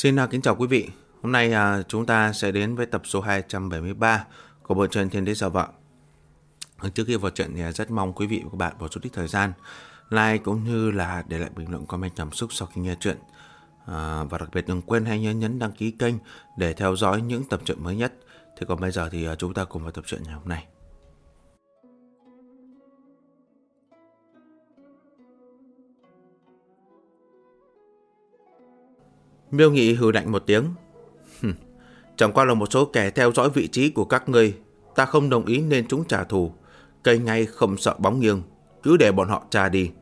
Xin kính chào quý vị. Hôm nay chúng ta sẽ đến với tập số 273 của bộ truyện Thiên Đế Giả Vợ. Trước khi vào truyện thì rất mong quý vị và các bạn bỏ chút ít thời gian like cũng như là để lại bình luận comment cảm xúc sau khi nghe truyện. Và đặc biệt đừng quên hãy nhấn đăng ký kênh để theo dõi những tập truyện mới nhất. Thì còn bây giờ thì chúng ta cùng vào tập truyện ngày hôm nay. Miêu Nghị hừ lạnh một tiếng. Chẳng qua là một số kẻ theo dõi vị trí của các ngươi, ta không đồng ý nên chúng trả thù. Cây ngay không sợ bóng nghiêng, cứ để bọn họ tra đi.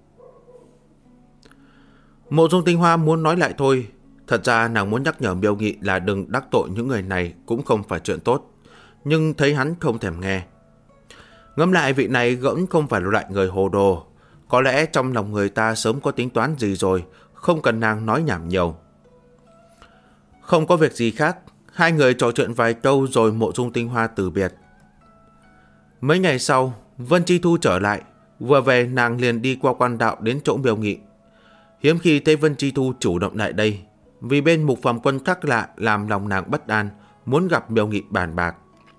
Mộ Dung Tinh Hoa muốn nói lại thôi. Thật ra nàng muốn nhắc nhở Miêu Nghị là đừng đắc tội những người này cũng không phải chuyện tốt, nhưng thấy hắn không thèm nghe. Ngẫm lại, vị này vẫn không phải là loại người hồ đồ. Có lẽ trong lòng người ta sớm có tính toán gì rồi, không cần nàng nói nhảm nhiều. Không có việc gì khác, hai người trò chuyện vài câu rồi Mộ Dung Tinh Hoa từ biệt. Mấy ngày sau, Vân Chi Thu trở lại. Vừa về nàng liền đi qua quan đạo đến chỗ Miêu Nghị. Hiếm khi thấy Vân Chi Thu chủ động lại đây, vì bên Mục Phàm Quân khác lạ làm lòng nàng bất an, muốn gặp Miêu Nghị bàn bạc.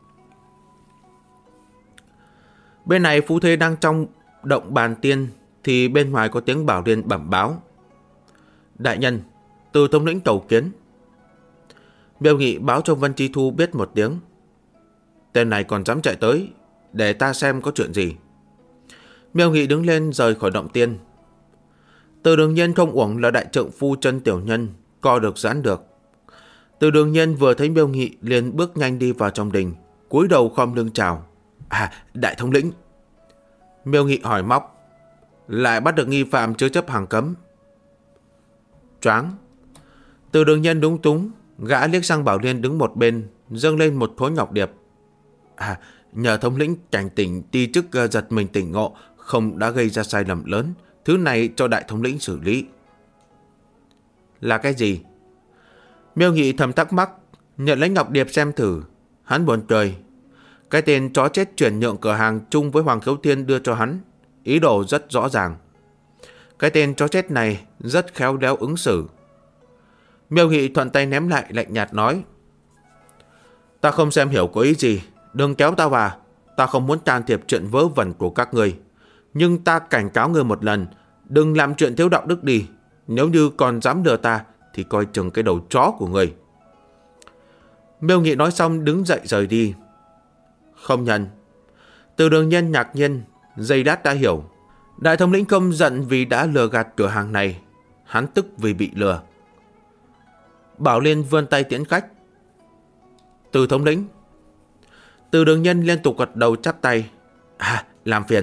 Bên này Phú Thế đang trong động bàn tiên, thì bên ngoài có tiếng Bảo Liên bẩm báo. Đại nhân, Từ thống lĩnh cầu kiến. Miêu Nghị báo cho Vân Chi Thu biết một tiếng. Tên này còn dám chạy tới, để ta xem có chuyện gì. Miêu Nghị đứng lên rời khỏi động tiên. Từ Đường Nhiên không uổng là đại trượng phu chân tiểu nhân, co được giãn được. Từ Đường Nhiên vừa thấy Miêu Nghị liền bước nhanh đi vào trong đình, cúi đầu khom lưng chào. Đại thống lĩnh. Miêu Nghị hỏi móc. Lại bắt được nghi phạm chứa chấp hàng cấm. Choáng. Từ Đường Nhiên đúng túng. Gã liếc sang Bảo Liên đứng một bên, dâng lên một thối ngọc điệp. Nhờ thống lĩnh cảnh tỉnh ti chức giật mình tỉnh ngộ, không đã gây ra sai lầm lớn. Thứ này cho đại thống lĩnh xử lý. Là cái gì? Miêu Nghị thầm thắc mắc, nhận lấy ngọc điệp xem thử. Hắn buồn cười. Cái tên chó chết chuyển nhượng cửa hàng chung với Hoàng Khiếu Thiên đưa cho hắn. Ý đồ rất rõ ràng. Cái tên chó chết này rất khéo léo ứng xử. Miêu Nghị thuận tay ném lại, lạnh nhạt nói. Ta không xem hiểu có ý gì, đừng kéo ta vào. Ta không muốn can thiệp chuyện vớ vẩn của các ngươi. Nhưng ta cảnh cáo ngươi một lần, đừng làm chuyện thiếu đạo đức đi. Nếu như còn dám lừa ta thì coi chừng cái đầu chó của ngươi. Miêu Nghị nói xong đứng dậy rời đi. Không nhận. Từ Đường Nhiên ngạc nhiên, giây lát đã hiểu. Đại thống lĩnh không giận vì đã lừa gạt cửa hàng này, hắn tức vì bị lừa. Bảo Liên vươn tay tiễn khách. Từ thống lĩnh. Từ Đường Nhân liên tục gật đầu chắp tay. Làm phiền.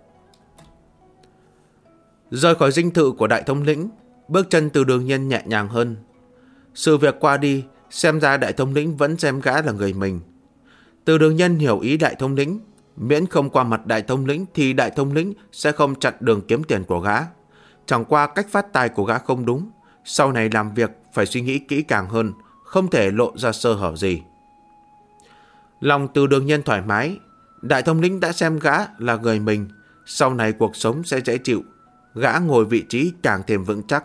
Rời khỏi dinh thự của đại thống lĩnh, bước chân Từ Đường Nhân nhẹ nhàng hơn. Sự việc qua đi, xem ra đại thống lĩnh vẫn xem gã là người mình. Từ Đường Nhân hiểu ý đại thống lĩnh, miễn không qua mặt đại thống lĩnh thì đại thống lĩnh sẽ không chặn đường kiếm tiền của gã. Chẳng qua cách phát tài của gã không đúng, sau này làm việc phải suy nghĩ kỹ càng hơn, không thể lộ ra sơ hở gì. Lòng Từ Đường Nhân thoải mái, đại thống lĩnh đã xem gã là người mình, sau này cuộc sống sẽ dễ chịu, gã ngồi vị trí càng thêm vững chắc.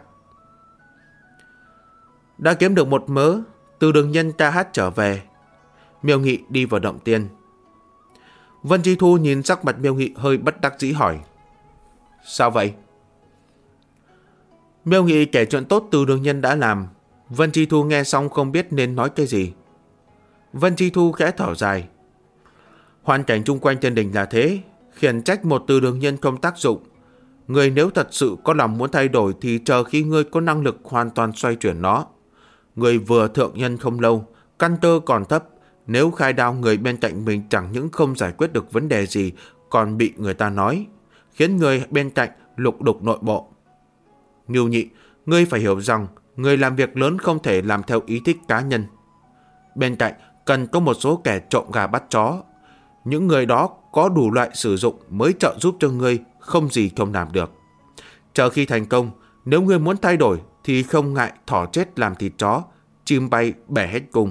Đã kiếm được một mớ, Từ Đường Nhân ca hát trở về. Miêu Nghị đi vào động tiên. Vân Chi Thu nhìn sắc mặt Miêu Nghị hơi bất đắc dĩ hỏi. Sao vậy? Miêu Nghị kể chuyện tốt Từ Đường Nhân đã làm. Vân Chi Thu nghe xong không biết nên nói cái gì. Vân Chi Thu khẽ thở dài. Hoàn cảnh chung quanh thiên đình là thế, khiển trách một Từ Đường Nhân không tác dụng. Người nếu thật sự có lòng muốn thay đổi thì chờ khi ngươi có năng lực hoàn toàn xoay chuyển nó. Người vừa thượng nhân không lâu, căn cơ còn thấp, nếu khai đao người bên cạnh mình chẳng những không giải quyết được vấn đề gì, còn bị người ta nói, khiến người bên cạnh lục đục nội bộ. Ngưu Nhị, ngươi phải hiểu rằng người làm việc lớn không thể làm theo ý thích cá nhân. Bên cạnh cần có một số kẻ trộm gà bắt chó. Những người đó có đủ loại sử dụng mới trợ giúp cho ngươi, không gì không làm được. Chờ khi thành công, nếu ngươi muốn thay đổi thì không ngại thỏ chết làm thịt chó, chim bay bẻ hết cung.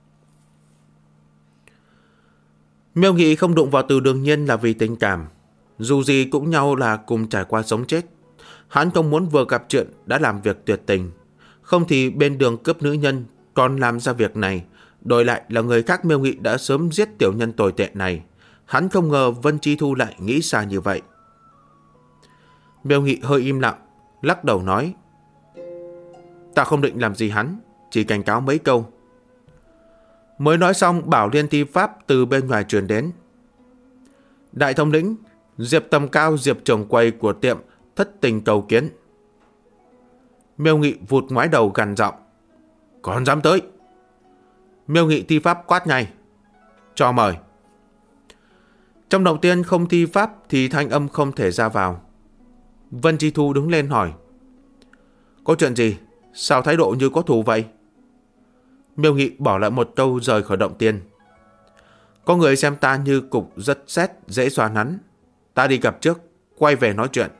Miêu Nghị không đụng vào Từ Đường Nhiên là vì tình cảm. Dù gì cũng nhau là cùng trải qua sống chết. Hắn không muốn vừa gặp chuyện đã làm việc tuyệt tình. Không thì bên đường cướp nữ nhân còn làm ra việc này, đổi lại là người khác Miêu Nghị đã sớm giết tiểu nhân tồi tệ này. Hắn không ngờ Vân Chi Thu lại nghĩ xa như vậy. Miêu Nghị hơi im lặng, lắc đầu nói: Ta không định làm gì hắn, chỉ cảnh cáo mấy câu. Mới nói xong, Bảo Liên thi pháp từ bên ngoài truyền đến: Đại thống lĩnh, Diệp Tầm Cao, Diệp trưởng quầy của tiệm thất tình cầu kiến. Miêu Nghị vụt ngoái đầu gằn giọng: Còn dám tới? Miêu Nghị thi pháp quát ngay: Cho mời. Trong động tiên không thi pháp thì thanh âm không thể ra vào. Vân Chi Thu đứng lên hỏi: Có chuyện gì? Sao thái độ như có thù vậy? Miêu Nghị bỏ lại một câu rời khỏi động tiên: Có người xem ta như cục rất sét dễ xoa nắn. Ta đi gặp trước, quay về nói chuyện.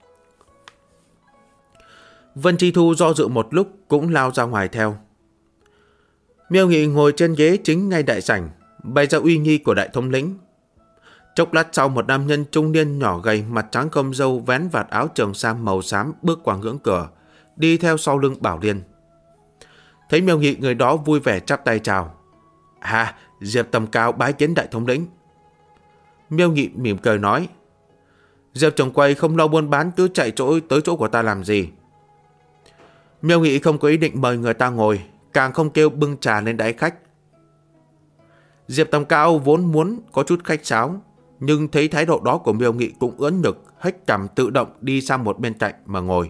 Vân Chi Thu do dự một lúc cũng lao ra ngoài theo. Miêu Nghị ngồi trên ghế chính ngay đại sảnh, bày ra uy nghi của đại thống lĩnh. Chốc lát sau, một nam nhân trung niên nhỏ gầy, mặt trắng không râu, vén vạt áo trường sam màu xám bước qua ngưỡng cửa, đi theo sau lưng Bảo Liên. Thấy Miêu Nghị, người đó vui vẻ chắp tay chào: Diệp Tầm Cao bái kiến đại thống lĩnh. Miêu Nghị mỉm cười nói: Diệp trưởng quầy không lo buôn bán, cứ chạy tới chỗ của ta làm gì? Miêu Nghị không có ý định mời người ta ngồi, càng không kêu bưng trà lên đái khách. Diệp Tầm Cao vốn muốn có chút khách sáo, nhưng thấy thái độ đó của Miêu Nghị cũng ưỡn ngực, hếch cằm tự động đi sang một bên cạnh mà ngồi.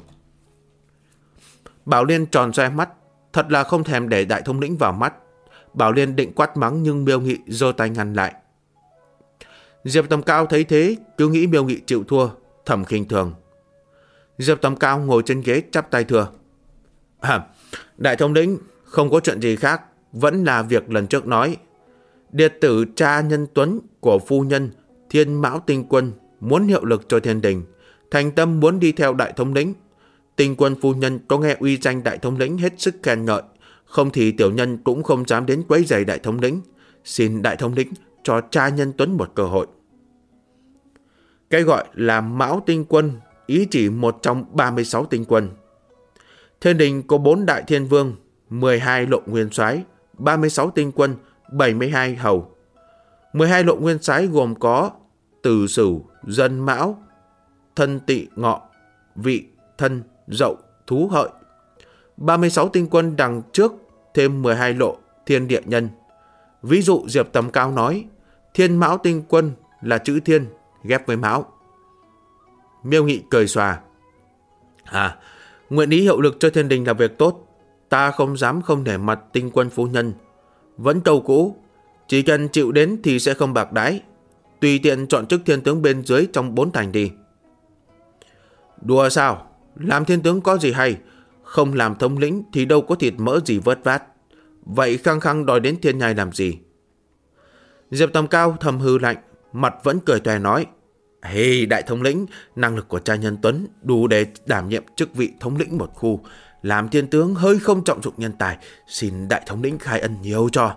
Bảo Liên tròn xoe mắt, thật là không thèm để đại thống lĩnh vào mắt. Bảo Liên định quát mắng nhưng Miêu Nghị giơ tay ngăn lại. Diệp Tầm Cao thấy thế, cứ nghĩ Miêu Nghị chịu thua, thầm khinh thường. Diệp Tầm Cao ngồi trên ghế chắp tay thưa: Đại thống lĩnh, không có chuyện gì khác, vẫn là việc lần trước nói. Điệt tử cha Nhân Tuấn của phu nhân Thiên Mão Tinh Quân muốn hiệu lực cho thiên đình, thành tâm muốn đi theo đại thống lĩnh. Tinh Quân phu nhân có nghe uy danh đại thống lĩnh hết sức khen ngợi, không thì tiểu nhân cũng không dám đến quấy rầy đại thống lĩnh. Xin đại thống lĩnh cho cha Nhân Tuấn một cơ hội. Cái gọi là Mão Tinh Quân ý chỉ một trong 36 tinh quân. Thiên đình có 4 đại thiên vương, 12 lộ nguyên soái, 36 tinh quân, 72 hầu. 12 lộ nguyên soái gồm có Từ Sửu, Dân Mão, Thân Tỵ Ngọ, Vị, Thân, Dậu, Thú Hợi. 36 tinh quân đằng trước thêm 12 lộ thiên địa nhân. Ví dụ Diệp Tầm Cao nói Thiên Mão Tinh Quân là chữ thiên ghép với Mão. Miêu Nghị cười xòa: Nguyện ý hiệu lực cho thiên đình là việc tốt. Ta không dám không nể mặt Tinh Quân phu nhân. Vẫn câu cũ, chỉ cần chịu đến thì sẽ không bạc đãi. Tùy tiện chọn chức thiên tướng bên dưới trong 4 thành đi. Đùa sao? Làm thiên tướng có gì hay? Không làm thống lĩnh thì đâu có thịt mỡ gì vớt vát. Vậy khăng khăng đòi đến thiên nhai làm gì? Diệp Tầm Cao thầm hư lạnh, mặt vẫn cười tòe nói: Đại thống lĩnh, năng lực của cha Nhân Tuấn đủ để đảm nhiệm chức vị thống lĩnh một khu. Làm thiên tướng hơi không trọng dụng nhân tài, xin đại thống lĩnh khai ân nhiều cho.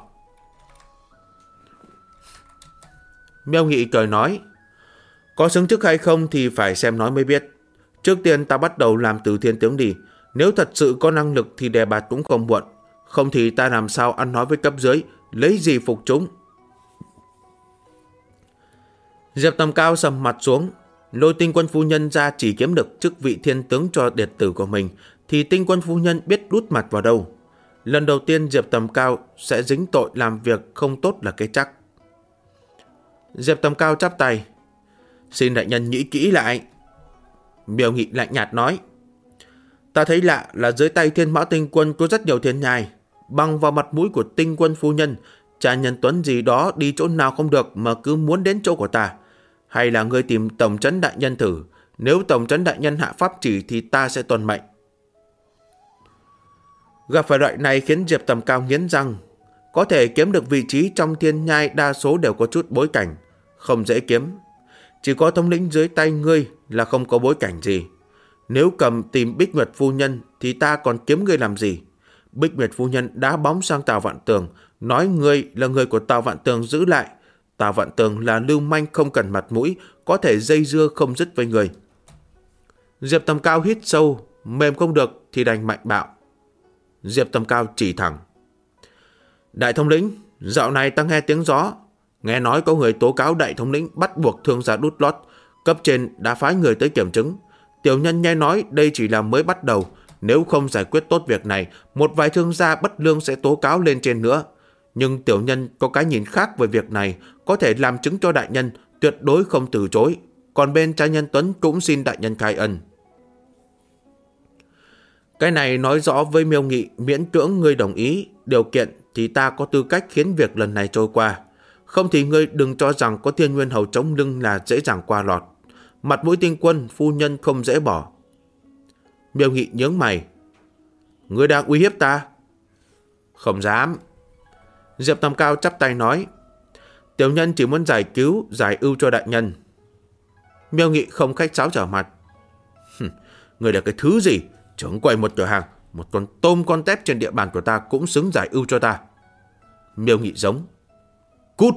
Miêu Nghị cười nói: Có xứng chức hay không thì phải xem nói mới biết. Trước tiên ta bắt đầu làm từ thiên tướng đi. Nếu thật sự có năng lực thì đề bạt cũng không muộn. Không thì ta làm sao ăn nói với cấp dưới, lấy gì phục chúng. Diệp Tầm Cao sầm mặt xuống, lôi Tinh Quân phu nhân ra chỉ kiếm được chức vị thiên tướng cho điệt tử của mình, thì Tinh Quân phu nhân biết đút mặt vào đâu. Lần đầu tiên Diệp Tầm Cao sẽ dính tội làm việc không tốt là cái chắc. Diệp Tầm Cao chắp tay: Xin đại nhân nghĩ kỹ lại. Miêu Nghị lạnh nhạt nói: Ta thấy lạ là dưới tay Thiên Mão Tinh Quân có rất nhiều thiên nhai. Bằng vào mặt mũi của Tinh Quân phu nhân, cha Nhân Tuấn gì đó đi chỗ nào không được mà cứ muốn đến chỗ của ta. Hay là ngươi tìm tổng trấn đại nhân thử, nếu tổng trấn đại nhân hạ pháp chỉ thì ta sẽ tuân mệnh. Gặp phải loại này khiến Diệp Tầm Cao nghiến răng. Có thể kiếm được vị trí trong thiên nhai đa số đều có chút bối cảnh, không dễ kiếm. Chỉ có thống lĩnh dưới tay ngươi là không có bối cảnh gì. Nếu cầm tìm Bích Nguyệt phu nhân thì ta còn kiếm ngươi làm gì? Bích Nguyệt phu nhân đá bóng sang Tào Vạn Tường, nói ngươi là người của Tào Vạn Tường giữ lại. Tào Vạn Tường là lưu manh không cần mặt mũi, có thể dây dưa không dứt với người. Diệp Tầm Cao hít sâu, mềm không được thì đành mạnh bạo. Diệp Tầm Cao chỉ thẳng. Đại thống lĩnh, dạo này ta nghe tiếng gió. Nghe nói có người tố cáo đại thống lĩnh bắt buộc thương gia đút lót. Cấp trên đã phái người tới kiểm chứng. Tiểu nhân nghe nói đây chỉ là mới bắt đầu. Nếu không giải quyết tốt việc này, một vài thương gia bất lương sẽ tố cáo lên trên nữa. Nhưng tiểu nhân có cái nhìn khác về việc này, có thể làm chứng cho đại nhân, tuyệt đối không từ chối. Còn bên trai nhân Tuấn cũng xin đại nhân khai ân. Cái này nói rõ với Miêu Nghị, miễn cưỡng ngươi đồng ý điều kiện thì ta có tư cách khiến việc lần này trôi qua. Không thì ngươi đừng cho rằng có Thiên Nguyên Hầu chống lưng là dễ dàng qua lọt. Mặt mũi Tinh Quân phu nhân không dễ bỏ. Miêu Nghị nhướng mày. Ngươi đang uy hiếp ta? Không dám. Diệp Tầm Cao chắp tay nói. Tiểu nhân chỉ muốn giải cứu, giải ưu cho đại nhân. Miêu Nghị không khách sáo trở mặt. Ngươi là cái thứ gì? Trưởng quầy một cửa hàng, một con tôm con tép trên địa bàn của ta cũng xứng giải ưu cho ta. Miêu Nghị giống. Cút!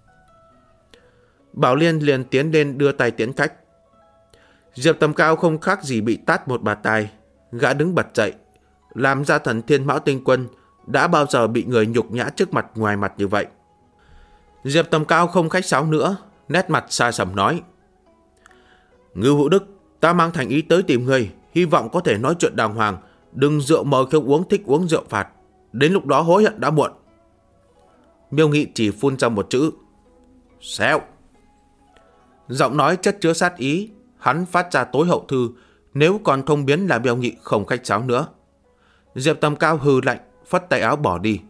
Bảo Liên liền tiến lên đưa tay tiễn khách. Diệp Tầm Cao không khác gì bị tát một bạt tai. Gã đứng bật dậy. Làm ra thần Thiên Mão Tinh Quân đã bao giờ bị người nhục nhã trước mặt ngoài mặt như vậy. Diệp Tầm Cao không khách sáo nữa, nét mặt xa sầm nói. Ngưu Hữu Đức, ta mang thành ý tới tìm ngươi, hy vọng có thể nói chuyện đàng hoàng, đừng rượu mời không uống, thích uống rượu phạt. Đến lúc đó hối hận đã muộn. Miêu Nghị chỉ phun ra một chữ. Xéo. Giọng nói chất chứa sát ý, hắn phát ra tối hậu thư, nếu còn không biến là Miêu Nghị không khách sáo nữa. Diệp Tầm Cao hừ lạnh, phất tay áo bỏ đi.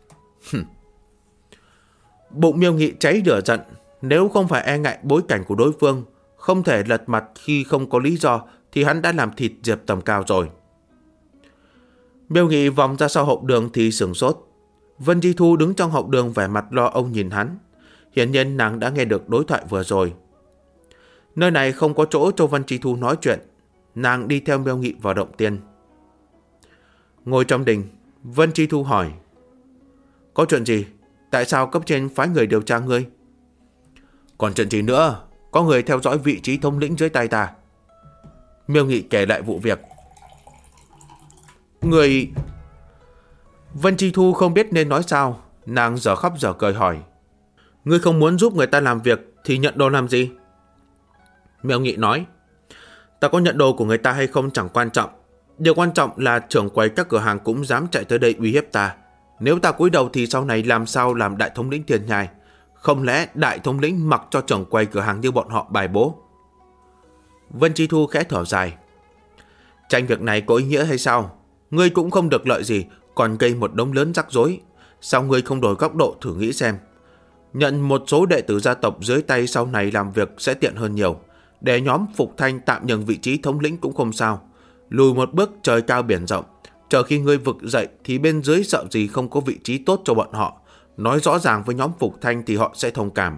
Bụng Miêu Nghị cháy lửa giận, nếu không phải e ngại bối cảnh của đối phương, không thể lật mặt khi không có lý do, thì hắn đã làm thịt Diệp Tầm Cao rồi. Miêu Nghị vòng ra sau hậu đường thì sửng sốt. Vân Chi Thu đứng trong hậu đường vẻ mặt lo âu nhìn hắn. Hiển nhiên nàng đã nghe được đối thoại vừa rồi. Nơi này không có chỗ cho Vân Chi Thu nói chuyện. Nàng đi theo Miêu Nghị vào động tiên. Ngồi trong đình, Vân Chi Thu hỏi. Có chuyện gì? Tại sao cấp trên phái người điều tra ngươi? Còn chuyện gì nữa? Có người theo dõi vị trí thống lĩnh dưới tay ta. Miêu Nghị kể lại vụ việc. Người... Vân Chi Thu không biết nên nói sao. Nàng dở khóc dở cười hỏi. Ngươi không muốn giúp người ta làm việc thì nhận đồ làm gì? Miêu Nghị nói. Ta có nhận đồ của người ta hay không chẳng quan trọng. Điều quan trọng là trưởng quầy các cửa hàng cũng dám chạy tới đây uy hiếp ta. Nếu ta cúi đầu thì sau này làm sao làm đại thống lĩnh Tiền Nhai? Không lẽ đại thống lĩnh mặc cho trưởng quầy cửa hàng như bọn họ bài bố? Vân Chi Thu khẽ thở dài. Tranh việc này có ý nghĩa hay sao? Ngươi cũng không được lợi gì, còn gây một đống lớn rắc rối. Sao ngươi không đổi góc độ thử nghĩ xem? Nhận một số đệ tử gia tộc dưới tay sau này làm việc sẽ tiện hơn nhiều. Để nhóm Phục Thanh tạm nhường vị trí thống lĩnh cũng không sao. Lùi một bước trời cao biển rộng. Chờ khi ngươi vực dậy thì bên dưới sợ gì không có vị trí tốt cho bọn họ. Nói rõ ràng với nhóm Phục Thanh thì họ sẽ thông cảm.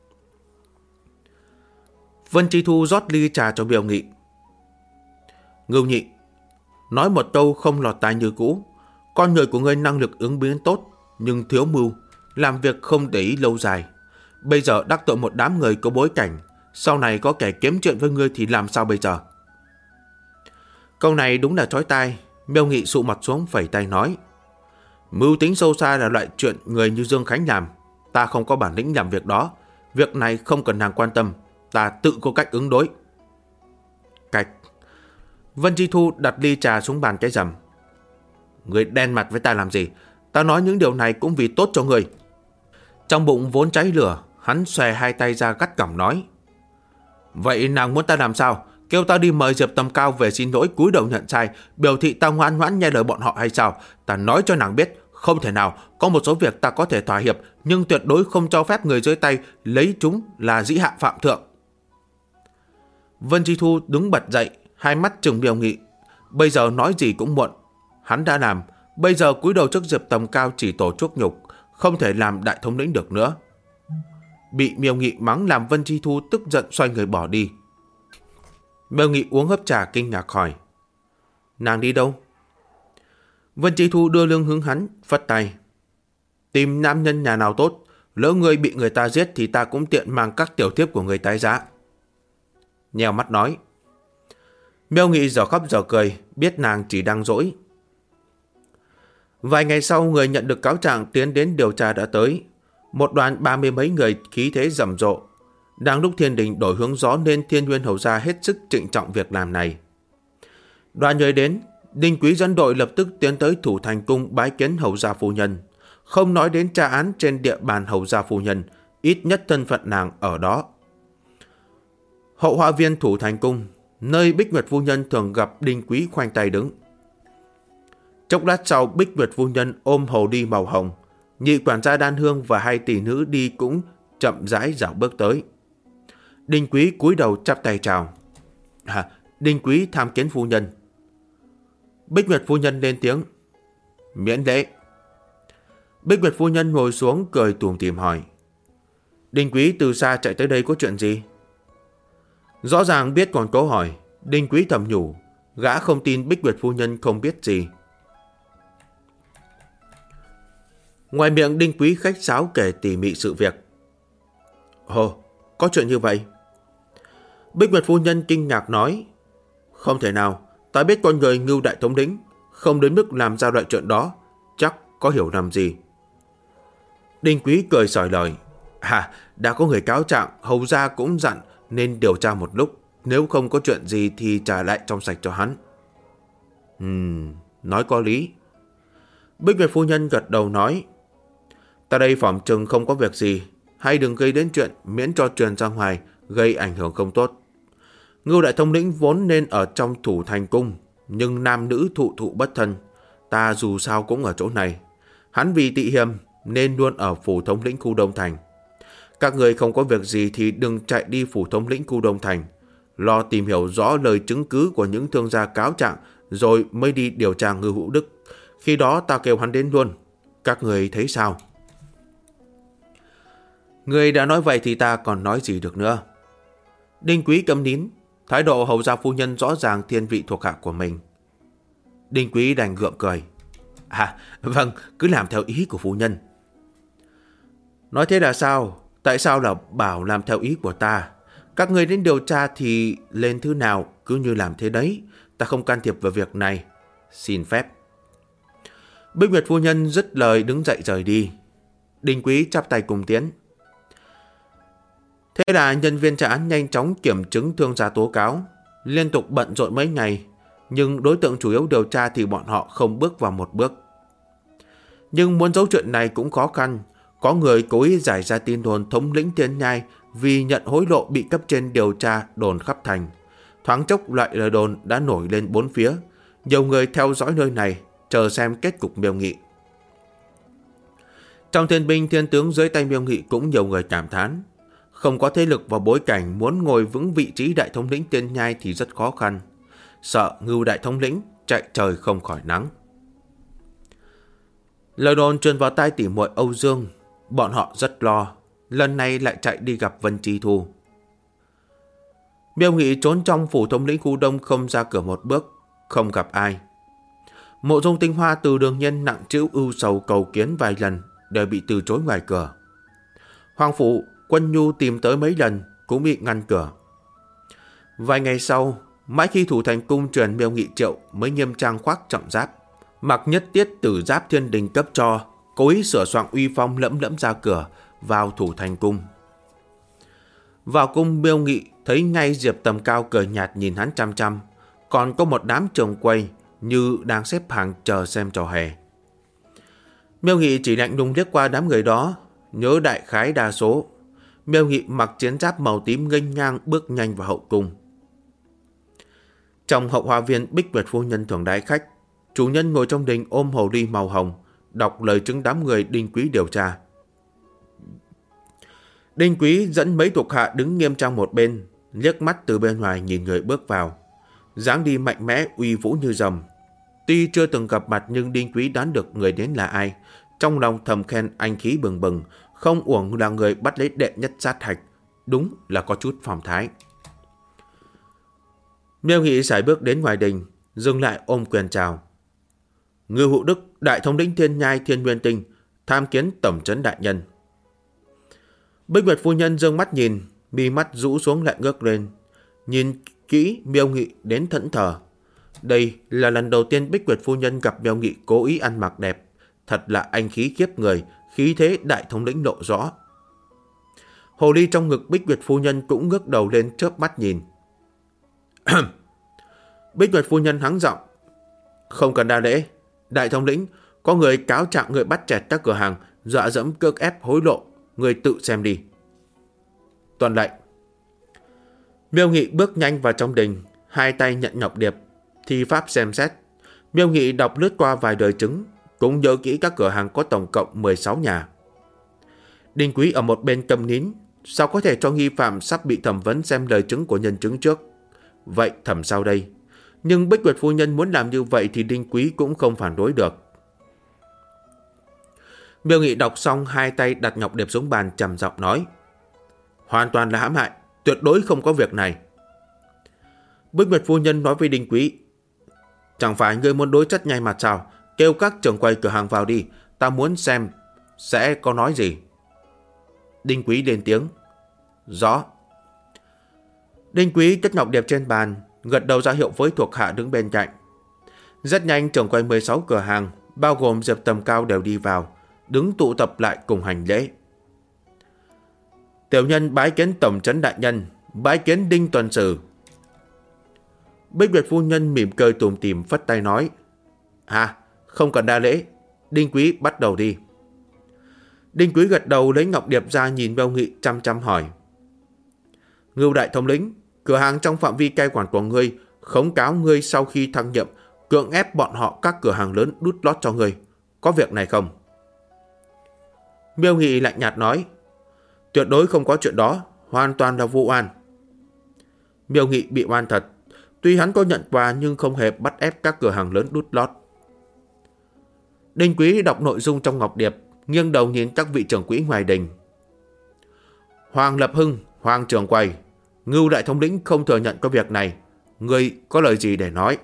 Vân Chi Thu rót ly trà cho Miêu Nghị. Ngưu Nhị, nói một câu không lọt tai như cũ. Con người của ngươi năng lực ứng biến tốt, nhưng thiếu mưu, làm việc không để ý lâu dài. Bây giờ đắc tội một đám người có bối cảnh, sau này có kẻ kiếm chuyện với ngươi thì làm sao bây giờ? Câu này đúng là chói tai. Miêu Nghị sụ mặt xuống phẩy tay nói. Mưu tính sâu xa là loại chuyện người như Dương Khánh làm. Ta không có bản lĩnh làm việc đó. Việc này không cần nàng quan tâm. Ta tự có cách ứng đối. Cách. Vân Chi Thu đặt ly trà xuống bàn cái rầm. Người đen mặt với ta làm gì? Ta nói những điều này cũng vì tốt cho người. Trong bụng vốn cháy lửa, hắn xòe hai tay ra gắt gỏng nói. Vậy nàng muốn ta làm sao? Kêu ta đi mời Diệp Tầm Cao về xin lỗi, cúi đầu nhận sai, biểu thị ta ngoan ngoãn nghe lời bọn họ hay sao? Ta nói cho nàng biết, không thể nào. Có một số việc ta có thể thỏa hiệp, nhưng tuyệt đối không cho phép người dưới tay lấy chúng là dĩ hạ phạm thượng. Vân Chi Thu đứng bật dậy, hai mắt trừng Miêu Nghị. Bây giờ nói gì cũng muộn. Hắn đã làm, bây giờ cúi đầu trước Diệp Tầm Cao chỉ tổ chuốc nhục, không thể làm đại thống lĩnh được nữa. Bị Miêu Nghị mắng làm Vân Chi Thu tức giận xoay người bỏ đi. Miêu Nghị uống hớp trà kinh ngạc hỏi. Nàng đi đâu? Vân Chi Thu đưa lưng hướng hắn, phất tay. Tìm nam nhân nhà nào tốt, lỡ ngươi bị người ta giết thì ta cũng tiện mang các tiểu thiếp của người tái giá. Nheo mắt nói. Miêu Nghị giờ khóc giờ cười, biết nàng chỉ đang dỗi. Vài ngày sau, người nhận được cáo trạng tiến đến điều tra đã tới. Một đoàn 30 mấy người khí thế rầm rộ. Đang lúc thiên đình đổi hướng gió nên Thiên Nguyên hầu gia hết sức trịnh trọng việc làm này. Đoàn người đến, Đinh Quý dẫn đội lập tức tiến tới Thủ Thành cung bái kiến hầu gia phu nhân. Không nói đến tra án trên địa bàn hầu gia phu nhân, ít nhất thân phận nàng ở đó. Hậu hoa viên Thủ Thành cung, nơi Bích Nguyệt phu nhân thường gặp Đinh Quý khoanh tay đứng. Chốc lát sau, Bích Nguyệt phu nhân ôm hầu đi màu hồng, nhị quản gia Đan Hương và hai tỷ nữ đi cũng chậm rãi dạo bước tới. Đinh Quý cúi đầu chắp tay chào. Đinh Quý tham kiến phu nhân. Bích Nguyệt phu nhân lên tiếng. Miễn lễ. Bích Nguyệt phu nhân ngồi xuống cười tủm tỉm hỏi. Đinh Quý từ xa chạy tới đây có chuyện gì? Rõ ràng biết còn cố hỏi, Đinh Quý thầm nhủ, gã không tin Bích Nguyệt phu nhân không biết gì. Ngoài miệng Đinh Quý khách sáo kể tỉ mỉ sự việc. Ồ, có chuyện như vậy? Bích Nguyệt phu nhân kinh ngạc nói. Không thể nào, ta biết con người Ngưu đại thống lĩnh, không đến mức làm ra loại chuyện đó, chắc có hiểu lầm gì. Đinh Quý cười sỏi lời. Đã có người cáo trạng, hầu gia cũng dặn nên điều tra một lúc, nếu không có chuyện gì thì trả lại trong sạch cho hắn. Nói có lý. Bích Nguyệt phu nhân gật đầu nói. Ta đây phỏng chừng không có việc gì, hay đừng gây đến chuyện miễn cho truyền ra ngoài, gây ảnh hưởng không tốt. Ngưu đại thống lĩnh vốn nên ở trong Thủ Thành cung, nhưng nam nữ thụ thụ bất thân, ta dù sao cũng ở chỗ này. Hắn vì tị hiềm nên luôn ở phủ thống lĩnh khu Đông Thành. Các người không có việc gì thì đừng chạy đi phủ thống lĩnh khu Đông Thành, lo tìm hiểu rõ lời chứng cứ của những thương gia cáo trạng rồi mới đi điều tra Ngưu Hữu Đức. Khi đó ta kêu hắn đến luôn. Các người thấy sao? Người đã nói vậy thì ta còn nói gì được nữa. Đinh Quý câm nín, thái độ hầu gia phu nhân rõ ràng thiên vị thuộc hạ của mình. Đinh Quý đành gượng cười. Vâng, cứ làm theo ý của phu nhân. Nói thế là sao? Tại sao là bảo làm theo ý của ta? Các người đến điều tra thì lên thứ nào cứ như làm thế đấy. Ta không can thiệp vào việc này. Xin phép. Bích Nguyệt phu nhân dứt lời đứng dậy rời đi. Đinh Quý chắp tay cùng tiến. Thế là nhân viên tra án nhanh chóng kiểm chứng thương gia tố cáo, liên tục bận rộn mấy ngày, nhưng đối tượng chủ yếu điều tra thì bọn họ không bước vào một bước. Nhưng muốn giấu chuyện này cũng khó khăn. Có người cố ý giải ra tin đồn thống lĩnh Thiên Nhai vì nhận hối lộ bị cấp trên điều tra đồn khắp thành. Thoáng chốc loại lời đồn đã nổi lên bốn phía. Nhiều người theo dõi nơi này, chờ xem kết cục Miêu Nghị. Trong thiên binh thiên tướng dưới tay Miêu Nghị cũng nhiều người cảm thán. Không có thế lực và bối cảnh muốn ngồi vững vị trí đại thống lĩnh Thiên Nhai thì rất khó khăn. Sợ Ngưu đại thống lĩnh chạy trời không khỏi nắng. Lời đồn truyền vào tai tỉ muội Âu Dương. Bọn họ rất lo, lần này lại chạy đi gặp Vân Chi Thu. Miêu Nghị trốn trong phủ thống lĩnh khu Đông không ra cửa một bước, không gặp ai. Mộ Dung Tinh Hoa từ Đường Nhân nặng trĩu ưu sầu cầu kiến vài lần đều bị từ chối ngoài cửa. Hoàng phủ Quân Nhu tìm tới mấy lần cũng bị ngăn cửa. Vài ngày sau, mãi khi Thủ Thành cung truyền Miêu Nghị triệu mới nghiêm trang khoác trọng giáp, mặc nhất tiết tử giáp thiên đình cấp cho, cố ý sửa soạn uy phong lẫm lẫm ra cửa vào Thủ Thành cung. Vào cung, Miêu Nghị thấy ngay Diệp Tầm Cao cười nhạt nhìn hắn chăm chăm, còn có một đám trường quay như đang xếp hàng chờ xem trò hề. Miêu Nghị chỉ lạnh lùng liếc qua đám người đó, nhớ đại khái đa số. Miêu Nghị mặc chiến giáp màu tím nghênh ngang bước nhanh vào hậu cung. Trong hậu hoa viên, Bích Nguyệt phu nhân thường đái khách, chủ nhân ngồi trong đình ôm hồ ly màu hồng, đọc lời chứng đám người Đinh Quý điều tra. Đinh Quý dẫn mấy thuộc hạ đứng nghiêm trang một bên, liếc mắt từ bên ngoài nhìn người bước vào, dáng đi mạnh mẽ uy vũ như rồng. Tuy chưa từng gặp mặt nhưng Đinh Quý đoán được người đến là ai, trong lòng thầm khen anh khí bừng bừng, không uổng là người bắt lấy đệ nhất sát hạch, đúng là có chút phong thái. Miêu Nghị sải bước đến ngoài đình, dừng lại ôm quyền chào. Ngưu Hữu Đức, đại thống lĩnh Thiên Nhai Thiên Nguyên Tinh, tham kiến tổng trấn đại nhân. Bích Nguyệt phu nhân dương mắt nhìn, mi mắt rũ xuống lại ngước lên, nhìn kỹ Miêu Nghị đến thẫn thờ. Đây là lần đầu tiên Bích Nguyệt phu nhân gặp Miêu Nghị cố ý ăn mặc đẹp, thật là anh khí khiếp người, khí thế đại thống lĩnh lộ rõ. Hồ ly trong ngực Bích Nguyệt phu nhân cũng ngước đầu lên chớp mắt nhìn. Bích Nguyệt phu nhân hắng giọng. Không cần đa lễ. Đại thống lĩnh, có người cáo trạng người bắt chẹt các cửa hàng, dọa dẫm cưỡng ép hối lộ. Người tự xem đi. Tuân lệnh. Miêu Nghị bước nhanh vào trong đình, hai tay nhận ngọc điệp, thi pháp xem xét. Miêu Nghị đọc lướt qua vài đời chứng, cũng nhớ kỹ các cửa hàng có tổng cộng 16 nhà. Đinh Quý ở một bên câm nín, sao có thể cho nghi phạm sắp bị thẩm vấn xem lời chứng của nhân chứng trước? Vậy thẩm sau đây? Nhưng Bích Nguyệt phu nhân muốn làm như vậy thì Đinh Quý cũng không phản đối được. Miêu Nghị đọc xong, hai tay đặt ngọc điệp xuống bàn, trầm giọng nói. Hoàn toàn là hãm hại, tuyệt đối không có việc này. Bích Nguyệt phu nhân nói với Đinh Quý. Chẳng phải ngươi muốn đối chất ngay mặt sao? Kêu các trưởng quầy cửa hàng vào đi, ta muốn xem sẽ có nói gì. Đinh Quý lên tiếng. Rõ. Đinh Quý cất ngọc điệp trên bàn, gật đầu ra hiệu với thuộc hạ đứng bên cạnh. Rất nhanh trưởng quầy 16 cửa hàng, bao gồm Diệp Tầm Cao đều đi vào, đứng tụ tập lại cùng hành lễ. Tiểu nhân bái kiến tổng trấn đại nhân, bái kiến Đinh tuần sử. Bích Nguyệt phu nhân mỉm cười tủm tỉm phất tay nói. Không cần đa lễ, Đinh Quý bắt đầu đi. Đinh Quý gật đầu lấy ngọc điệp ra, nhìn Miêu Nghị chăm chăm hỏi. Ngưu đại thống lĩnh, cửa hàng trong phạm vi cai quản của ngươi khống cáo ngươi sau khi thăng nhiệm, cưỡng ép bọn họ các cửa hàng lớn đút lót cho ngươi, có việc này không? Miêu Nghị lạnh nhạt nói. Tuyệt đối không có chuyện đó, hoàn toàn là vu oan. Miêu Nghị bị oan thật, tuy hắn có nhận quà nhưng không hề bắt ép các cửa hàng lớn đút lót. Đinh Quý đọc nội dung trong ngọc điệp, nghiêng đầu nhìn các vị trưởng quỹ ngoài đình. Hoàng Lập Hưng, Hoàng trưởng quầy, Ngưu đại thống lĩnh không thừa nhận có việc này, ngươi có lời gì để nói?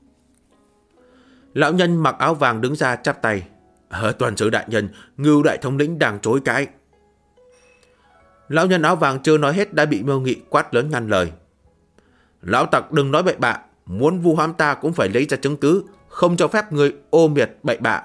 Lão nhân mặc áo vàng đứng ra chắp tay. Tuần sứ đại nhân, Ngưu đại thống lĩnh đang chối cãi. Lão nhân áo vàng chưa nói hết đã bị Miêu Nghị quát lớn ngăn lời. Lão tặc đừng nói bậy bạ, muốn vu hãm ta cũng phải lấy ra chứng cứ, không cho phép người ô miệt bậy bạ.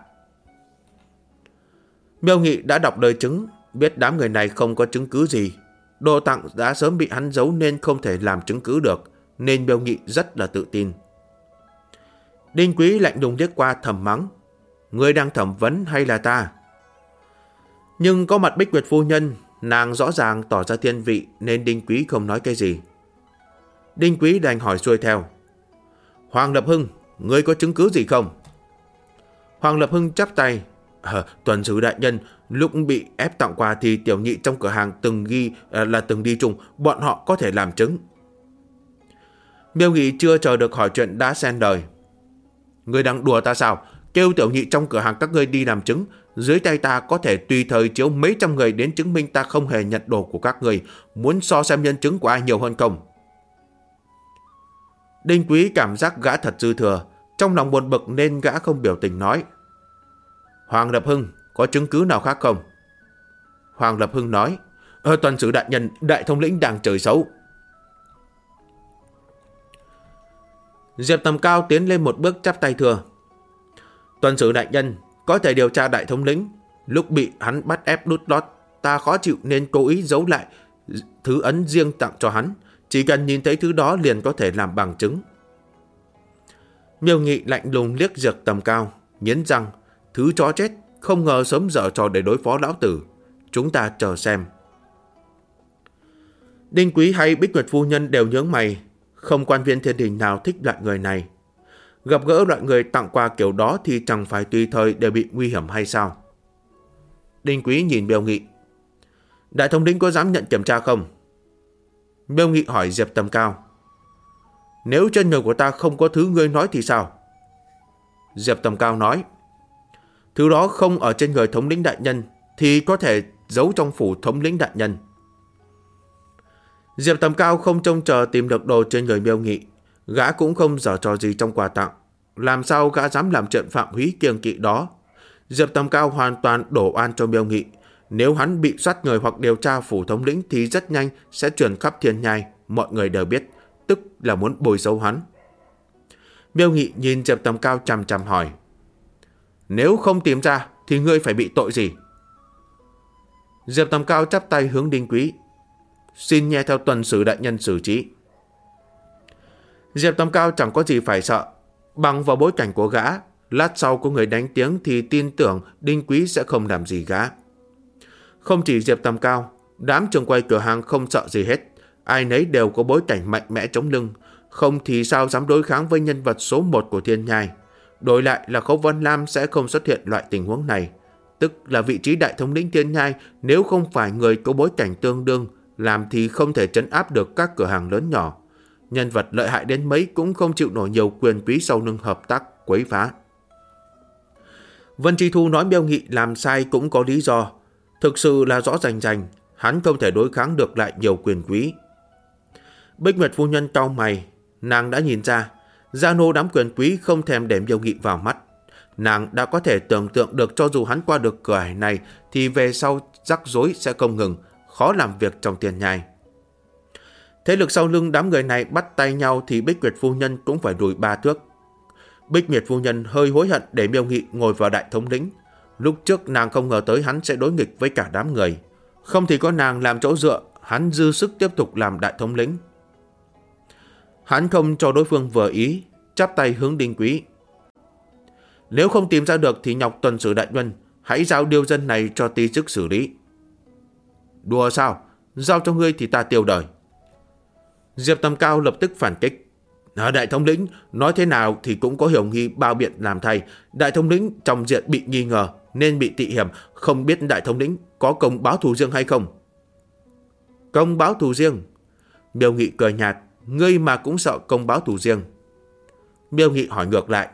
Miêu Nghị đã đọc lời chứng, biết đám người này không có chứng cứ gì. Đồ tặng đã sớm bị hắn giấu nên không thể làm chứng cứ được, nên Miêu Nghị rất là tự tin. Đinh Quý lạnh lùng liếc qua thầm mắng. Ngươi đang thẩm vấn hay là ta? Nhưng có mặt Bích Nguyệt phu nhân, nàng rõ ràng tỏ ra thiên vị nên Đinh Quý không nói cái gì. Đinh Quý đành hỏi xuôi theo. Hoàng Lập Hưng, ngươi có chứng cứ gì không? Hoàng Lập Hưng chắp tay. Tuần sứ đại nhân, lúc bị ép tặng quà thì tiểu nhị trong cửa hàng từng ghi là từng đi chung, bọn họ có thể làm chứng. Miêu Nghị chưa chờ được hỏi chuyện đã xen lời. Ngươi đang đùa ta sao? Kêu tiểu nhị trong cửa hàng các ngươi đi làm chứng, dưới tay ta có thể tùy thời chiếu mấy trăm người đến chứng minh ta không hề nhận đồ của các ngươi, muốn so xem nhân chứng của ai nhiều hơn không? Đinh Quý cảm giác gã thật dư thừa, trong lòng buồn bực nên gã không biểu tình nói. Hoàng Lập Hưng, có chứng cứ nào khác không? Hoàng Lập Hưng nói. Tuần sứ đại nhân, đại thống lĩnh đang chơi xấu. Diệp Tầm Cao tiến lên một bước chắp tay thưa. Tuần sứ đại nhân, có thể điều tra đại thống lĩnh. Lúc bị hắn bắt ép đút lót, ta khó chịu nên cố ý giấu lại thứ ấn riêng tặng cho hắn. Chỉ cần nhìn thấy thứ đó liền có thể làm bằng chứng. Miêu Nghị lạnh lùng liếc Diệp Tầm Cao, nghiến răng. Thứ chó chết, không ngờ sớm dở trò để đối phó lão tử. Chúng ta chờ xem. Đinh Quý hay Bích Nguyệt phu nhân đều nhướng mày. Không quan viên thiên đình nào thích loại người này. Gặp gỡ loại người tặng quà kiểu đó thì chẳng phải tùy thời đều bị nguy hiểm hay sao? Đinh Quý nhìn Miêu Nghị. Đại thống lĩnh có dám nhận kiểm tra không? Miêu Nghị hỏi Diệp Tầm Cao. Nếu trên người của ta không có thứ ngươi nói thì sao? Diệp Tầm Cao nói. Thứ đó không ở trên người thống lĩnh đại nhân thì có thể giấu trong phủ thống lĩnh đại nhân. Diệp Tầm Cao không trông chờ tìm được đồ trên người Miêu Nghị. Gã cũng không giở trò gì trong quà tặng. Làm sao gã dám làm chuyện phạm húy kiêng kỵ đó? Diệp Tầm Cao hoàn toàn đổ oan cho Miêu Nghị. Nếu hắn bị soát người hoặc điều tra phủ thống lĩnh thì rất nhanh sẽ truyền khắp thiên nhai. Mọi người đều biết, tức là muốn bồi xấu hắn. Miêu Nghị nhìn Diệp Tầm Cao chằm chằm hỏi. Nếu không tìm ra, thì ngươi phải bị tội gì? Diệp Tầm Cao chắp tay hướng Đinh Quý. Xin nghe theo tuần sử đại nhân xử trí. Diệp Tầm Cao chẳng có gì phải sợ. Bằng vào bối cảnh của gã, lát sau có người đánh tiếng thì tin tưởng Đinh Quý sẽ không làm gì gã. Không chỉ Diệp Tầm Cao, đám trường quay cửa hàng không sợ gì hết. Ai nấy đều có bối cảnh mạnh mẽ chống lưng. Không thì sao dám đối kháng với nhân vật số 1 của Thiên Nhai. Đổi lại là Khấu Vân Lam sẽ không xuất hiện loại tình huống này. Tức là vị trí đại thống lĩnh Thiên Nhai, nếu không phải người có bối cảnh tương đương, làm thì không thể trấn áp được các cửa hàng lớn nhỏ. Nhân vật lợi hại đến mấy cũng không chịu nổi nhiều quyền quý sau lưng hợp tác quấy phá. Vân Tri Thu nói Miêu Nghị làm sai cũng có lý do. Thực sự là rõ rành rành, hắn không thể đối kháng được lại nhiều quyền quý. Bích Nguyệt phu nhân cau mày, nàng đã nhìn ra, gia nô đám quyền quý không thèm để Miêu Nghị vào mắt. Nàng đã có thể tưởng tượng được cho dù hắn qua được cửa ải này thì về sau rắc rối sẽ không ngừng, khó làm việc trong Thiên Nhai. Thế lực sau lưng đám người này bắt tay nhau thì Bích Nguyệt phu nhân cũng phải lùi 3 thước. Bích Nguyệt phu nhân hơi hối hận để Miêu Nghị ngồi vào đại thống lĩnh. Lúc trước nàng không ngờ tới hắn sẽ đối nghịch với cả đám người. Không thì có nàng làm chỗ dựa, hắn dư sức tiếp tục làm đại thống lĩnh. Hắn không cho đối phương vừa ý, chắp tay hướng Đinh Quý. Nếu không tìm ra được thì nhọc tuần sử đại nhân, hãy giao điêu dân này cho ty chức xử lý. Đùa sao? Giao cho ngươi thì ta tiêu đời. Diệp Tầm Cao lập tức phản kích. Đại thống lĩnh, nói thế nào thì cũng có hiểu nghi bao biện làm thay. Đại thống lĩnh trong diện bị nghi ngờ nên bị tị hiểm, không biết đại thống lĩnh có công báo thù riêng hay không? Công báo thù riêng? Miêu Nghị cười nhạt, ngươi mà cũng sợ công báo thù riêng. Miêu Nghị hỏi ngược lại.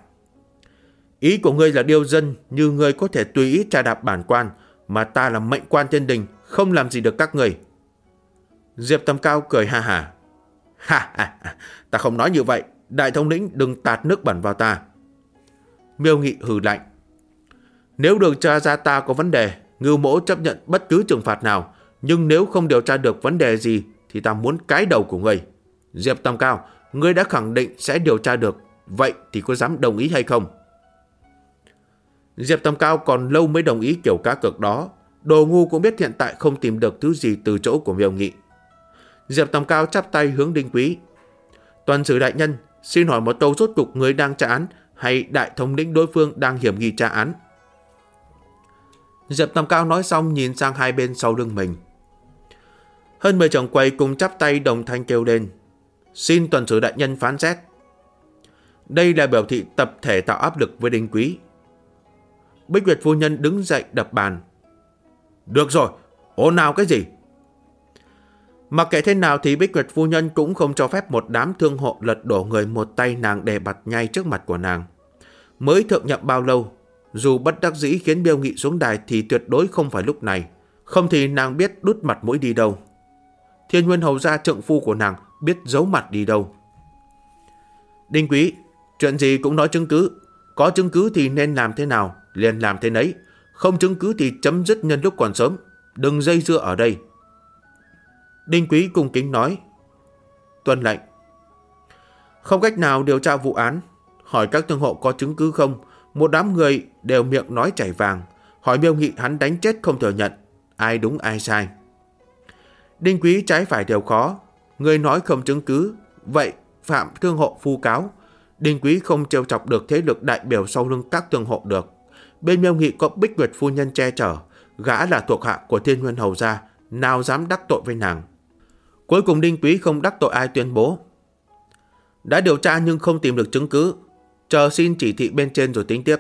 Ý của ngươi là điêu dân như ngươi có thể tùy ý tra đạp bản quan, mà ta là mệnh quan thiên đình, không làm gì được các ngươi. Diệp Tầm Cao cười ha ha. Ha ha, ta không nói như vậy, đại thống lĩnh đừng tạt nước bẩn vào ta. Miêu Nghị hừ lạnh. Nếu điều tra ra ta có vấn đề, Ngưu Mỗ chấp nhận bất cứ trừng phạt nào, nhưng nếu không điều tra được vấn đề gì thì ta muốn cái đầu của ngươi. Diệp Tầm Cao, ngươi đã khẳng định sẽ điều tra được, vậy thì có dám đồng ý hay không? Diệp Tầm Cao còn lâu mới đồng ý kiểu cá cược đó. Đồ ngu cũng biết hiện tại không tìm được thứ gì từ chỗ của Miêu Nghị. Diệp Tầm Cao chắp tay hướng Đinh Quý. Tuần sử đại nhân, xin hỏi một câu, rốt cục người đang tra án hay đại thống lĩnh đối phương đang hiểm nghi tra án? Diệp Tầm Cao nói xong nhìn sang hai bên sau lưng mình. Hơn 10 trưởng quầy cùng chắp tay đồng thanh kêu lên. Xin tuần sử đại nhân phán xét. Đây là biểu thị tập thể tạo áp lực với Đinh Quý. Bích Nguyệt phu nhân đứng dậy đập bàn. Được rồi, ồn ào cái gì? Mặc kệ thế nào thì Bích Nguyệt phu nhân cũng không cho phép một đám thương hộ lật đổ người một tay nàng đè bạt ngay trước mặt của nàng. Mới thượng nhậm bao lâu, dù bất đắc dĩ khiến Miêu Nghị xuống đài thì tuyệt đối không phải lúc này. Không thì nàng biết đút mặt mũi đi đâu. Thiên Nguyên hầu gia trượng phu của nàng biết giấu mặt đi đâu. Đinh Quý, chuyện gì cũng nói chứng cứ. Có chứng cứ thì nên làm thế nào, liền làm thế nấy. Không chứng cứ thì chấm dứt nhân lúc còn sớm. Đừng dây dưa ở đây. Đinh Quý cung kính nói. Tuân lệnh. Không cách nào điều tra vụ án. Hỏi các thương hộ có chứng cứ không. Một đám người đều miệng nói chảy vàng. Hỏi Miêu Nghị hắn đánh chết không thừa nhận. Ai đúng ai sai. Đinh Quý trái phải đều khó. Người nói không chứng cứ, vậy phạm thương hộ phu cáo. Đinh Quý không trêu chọc được thế lực đại biểu sau lưng các thương hộ được. Bên Miêu Nghị có Bích Nguyệt phu nhân che chở. Gã là thuộc hạ của Thiên Nguyên hầu gia, nào dám đắc tội với nàng. Cuối cùng Đinh Quý không đắc tội ai tuyên bố. Đã điều tra nhưng không tìm được chứng cứ. Chờ xin chỉ thị bên trên rồi tính tiếp.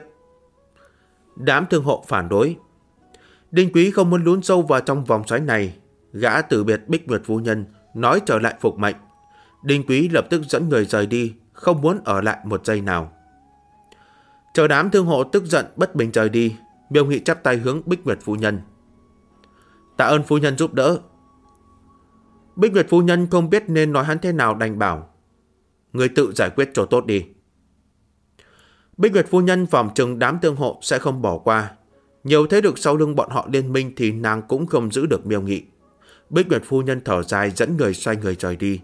Đám thương hộ phản đối. Đinh Quý không muốn lún sâu vào trong vòng xoáy này. Gã từ biệt Bích Nguyệt phu nhân, nói trở lại phục mệnh. Đinh Quý lập tức dẫn người rời đi, không muốn ở lại một giây nào. Chờ đám thương hộ tức giận bất bình rời đi, Miêu Nghị chắp tay hướng Bích Nguyệt phu nhân. Tạ ơn phu nhân giúp đỡ. Bích Nguyệt phu nhân không biết nên nói hắn thế nào, đành bảo. Người tự giải quyết cho tốt đi. Bích Nguyệt phu nhân phòng chừng đám thương hộ sẽ không bỏ qua. Nhiều thế lực sau lưng bọn họ liên minh thì nàng cũng không giữ được Miêu Nghị. Bích Nguyệt phu nhân thở dài dẫn người xoay người rời đi.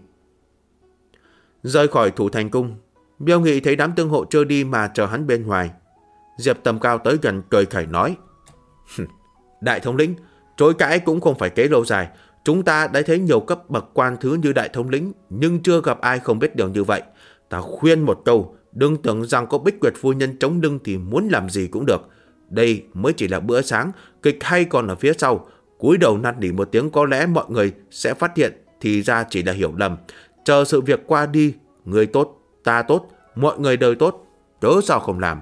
Rời khỏi Thủ Thành cung, Miêu Nghị thấy đám thương hộ chưa đi mà chờ hắn bên ngoài. Diệp Tầm Cao tới gần cười khẩy nói. Đại thống lĩnh, chối cãi cũng không phải kế lâu dài. Chúng ta đã thấy nhiều cấp bậc quan thứ như đại thống lĩnh, nhưng chưa gặp ai không biết điều như vậy. Ta khuyên một câu, đừng tưởng rằng có Bích Nguyệt phu nhân chống lưng thì muốn làm gì cũng được. Đây mới chỉ là bữa sáng, kịch hay còn ở phía sau. Cúi đầu năn nỉ một tiếng có lẽ mọi người sẽ phát hiện, thì ra chỉ là hiểu lầm. Chờ sự việc qua đi, người tốt, ta tốt, mọi người đời tốt, cớ sao không làm.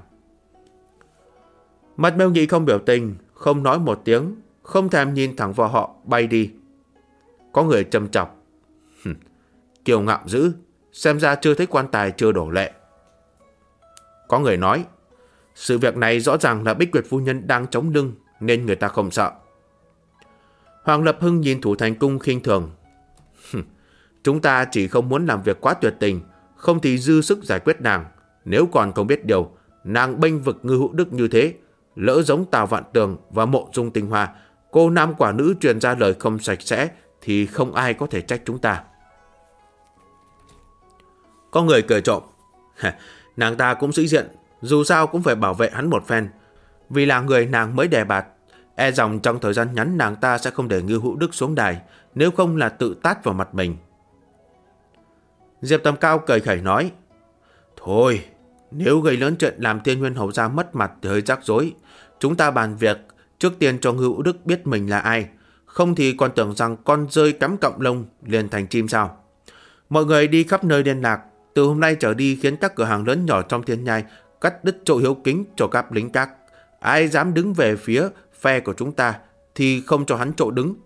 Mặt Miêu Nhị không biểu tình, không nói một tiếng, không thèm nhìn thẳng vào họ, bay đi. Có người châm chọc. Kiêu ngạo dữ, xem ra chưa thấy quan tài chưa đổ lệ. Có người nói, sự việc này rõ ràng là Bích Nguyệt phu nhân đang chống lưng, nên người ta không sợ. Hoàng Lập Hưng nhìn Thủ Thành Cung khinh thường. Chúng ta chỉ không muốn làm việc quá tuyệt tình, không thì dư sức giải quyết nàng. Nếu còn không biết điều, nàng bênh vực Ngư Hữu Đức như thế, lỡ giống Tào Vạn Tường và Mộ Dung Tinh Hoa, cô nam quả nữ truyền ra lời không sạch sẽ, thì không ai có thể trách chúng ta. Có người cười trộm. Nàng ta cũng sĩ diện, dù sao cũng phải bảo vệ hắn một phen. Vì là người nàng mới đề bạt, e rằng trong thời gian ngắn nàng ta sẽ không để Ngư Hữu Đức xuống đài, nếu không là tự tát vào mặt mình. Diệp Tầm Cao cười khẩy nói, thôi, nếu gây lớn chuyện làm Tiên Nguyên hầu gia mất mặt thì hơi rắc rối. Chúng ta bàn việc, trước tiên cho Ngư Hữu Đức biết mình là ai, không thì còn tưởng rằng con rơi cắm cọng lông liền thành chim sao. Mọi người đi khắp nơi liên lạc, từ hôm nay trở đi khiến các cửa hàng lớn nhỏ trong Thiên Nhai cắt đứt chỗ hiếu kính cho các lính các. Ai dám đứng về phía phe của chúng ta thì không cho hắn chỗ đứng.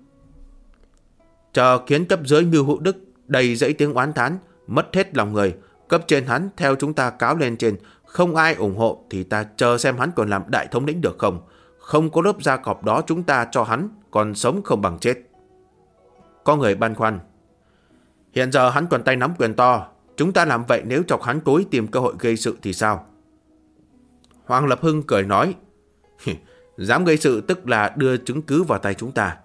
Chờ khiến cấp dưới Ngư Hữu Đức đầy dẫy tiếng oán thán, mất hết lòng người. Cấp trên hắn theo chúng ta cáo lên trên, không ai ủng hộ thì ta chờ xem hắn còn làm đại thống lĩnh được không. Không có lớp da cọp đó chúng ta cho hắn, còn sống không bằng chết. Có người băn khoăn. Hiện giờ hắn còn tay nắm quyền to, chúng ta làm vậy nếu chọc hắn tối tìm cơ hội gây sự thì sao? Hoàng Lập Hưng cười nói, dám gây sự tức là đưa chứng cứ vào tay chúng ta.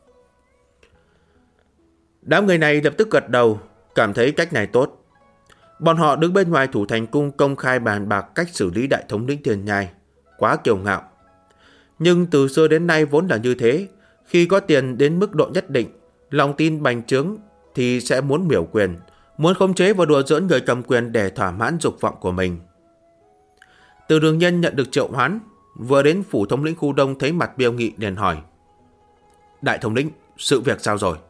Đám người này lập tức gật đầu, cảm thấy cách này tốt. Bọn họ đứng bên ngoài Thủ Thành Cung công khai bàn bạc cách xử lý đại thống lĩnh Thiên Nhai, quá kiêu ngạo. Nhưng từ xưa đến nay vốn là như thế, khi có tiền đến mức độ nhất định, lòng tin bành trướng thì sẽ muốn miểu quyền, muốn khống chế và đùa giỡn người cầm quyền để thỏa mãn dục vọng của mình. Từ Đường Nhân nhận được triệu hoán, vừa đến phủ thống lĩnh khu Đông thấy mặt Miêu Nghị liền hỏi, đại thống lĩnh, sự việc sao rồi?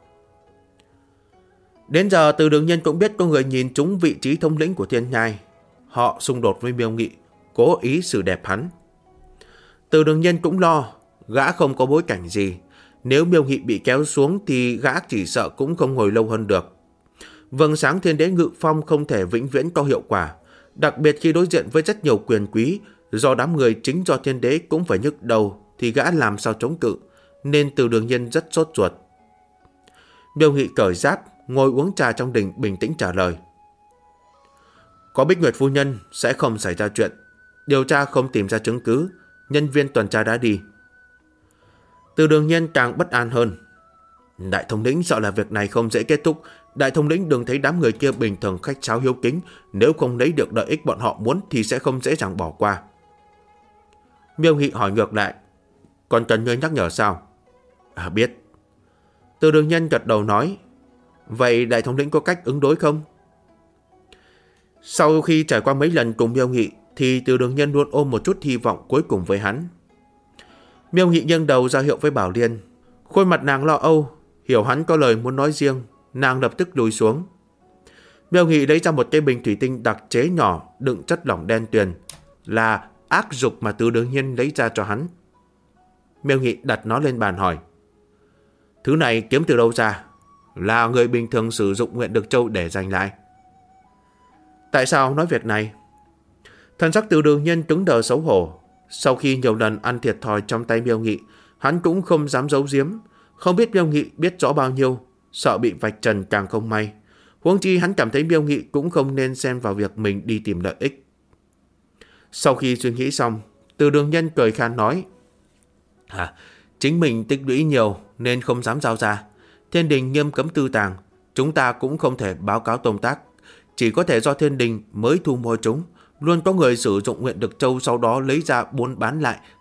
Đến giờ Từ Đường Nhân cũng biết có người nhìn trúng vị trí thống lĩnh của Thiên Nhai. Họ xung đột với Miêu Nghị, cố ý xử đẹp hắn. Từ Đường Nhân cũng lo, gã không có bối cảnh gì. Nếu Miêu Nghị bị kéo xuống thì gã chỉ sợ cũng không ngồi lâu hơn được. Vầng sáng Thiên Đế Ngự Phong không thể vĩnh viễn có hiệu quả, đặc biệt khi đối diện với rất nhiều quyền quý, do đám người chính do Thiên Đế cũng phải nhức đầu thì gã làm sao chống cự, nên Từ Đường Nhân rất sốt ruột. Miêu Nghị cởi giáp, ngồi uống trà trong đình bình tĩnh trả lời. Có Bích Nguyệt phu nhân sẽ không xảy ra chuyện, điều tra không tìm ra chứng cứ, nhân viên tuần tra đã đi. Từ Đường Nhân càng bất an hơn. Đại thống lĩnh sợ là việc này không dễ kết thúc. Đại thống lĩnh đừng thấy đám người kia bình thường khách sáo hiếu kính, nếu không lấy được lợi ích bọn họ muốn thì sẽ không dễ dàng bỏ qua. Miêu Nghị hỏi ngược lại, còn cần ngươi nhắc nhở sao? Biết. Từ Đường Nhân gật đầu nói, vậy đại thống lĩnh có cách ứng đối không? Sau khi trải qua mấy lần cùng Miêu Nghị thì Từ Đường Nhân luôn ôm một chút hy vọng cuối cùng với hắn. Miêu Nghị nghiêng đầu ra hiệu với Bảo Liên. Khuôn mặt nàng lo âu, hiểu hắn có lời muốn nói riêng, nàng lập tức lùi xuống. Miêu Nghị lấy ra một cái bình thủy tinh đặc chế nhỏ đựng chất lỏng đen tuyền, là ác dục mà Từ Đường Nhân lấy ra cho hắn. Miêu Nghị đặt nó lên bàn hỏi, thứ này kiếm từ đâu ra? Là người bình thường sử dụng Nguyện Được Châu để giành lại. Tại sao nói việc này? Thần sắc Từ Đường Nhân cứng đờ xấu hổ. Sau khi nhiều lần ăn thiệt thòi trong tay Miêu Nghị, hắn cũng không dám giấu giếm. Không biết Miêu Nghị biết rõ bao nhiêu, sợ bị vạch trần càng không may. Huống chi hắn cảm thấy Miêu Nghị cũng không nên xen vào việc mình đi tìm lợi ích. Sau khi suy nghĩ xong, Từ Đường Nhân cười khan nói, chính mình tích lũy nhiều nên không dám giao ra. Thiên đình nghiêm cấm tư tàng, chúng ta cũng không thể báo cáo công tác, chỉ có thể do thiên đình mới thu mua chúng. Luôn có người sử dụng Nguyện Được Châu sau đó lấy ra buôn bán lại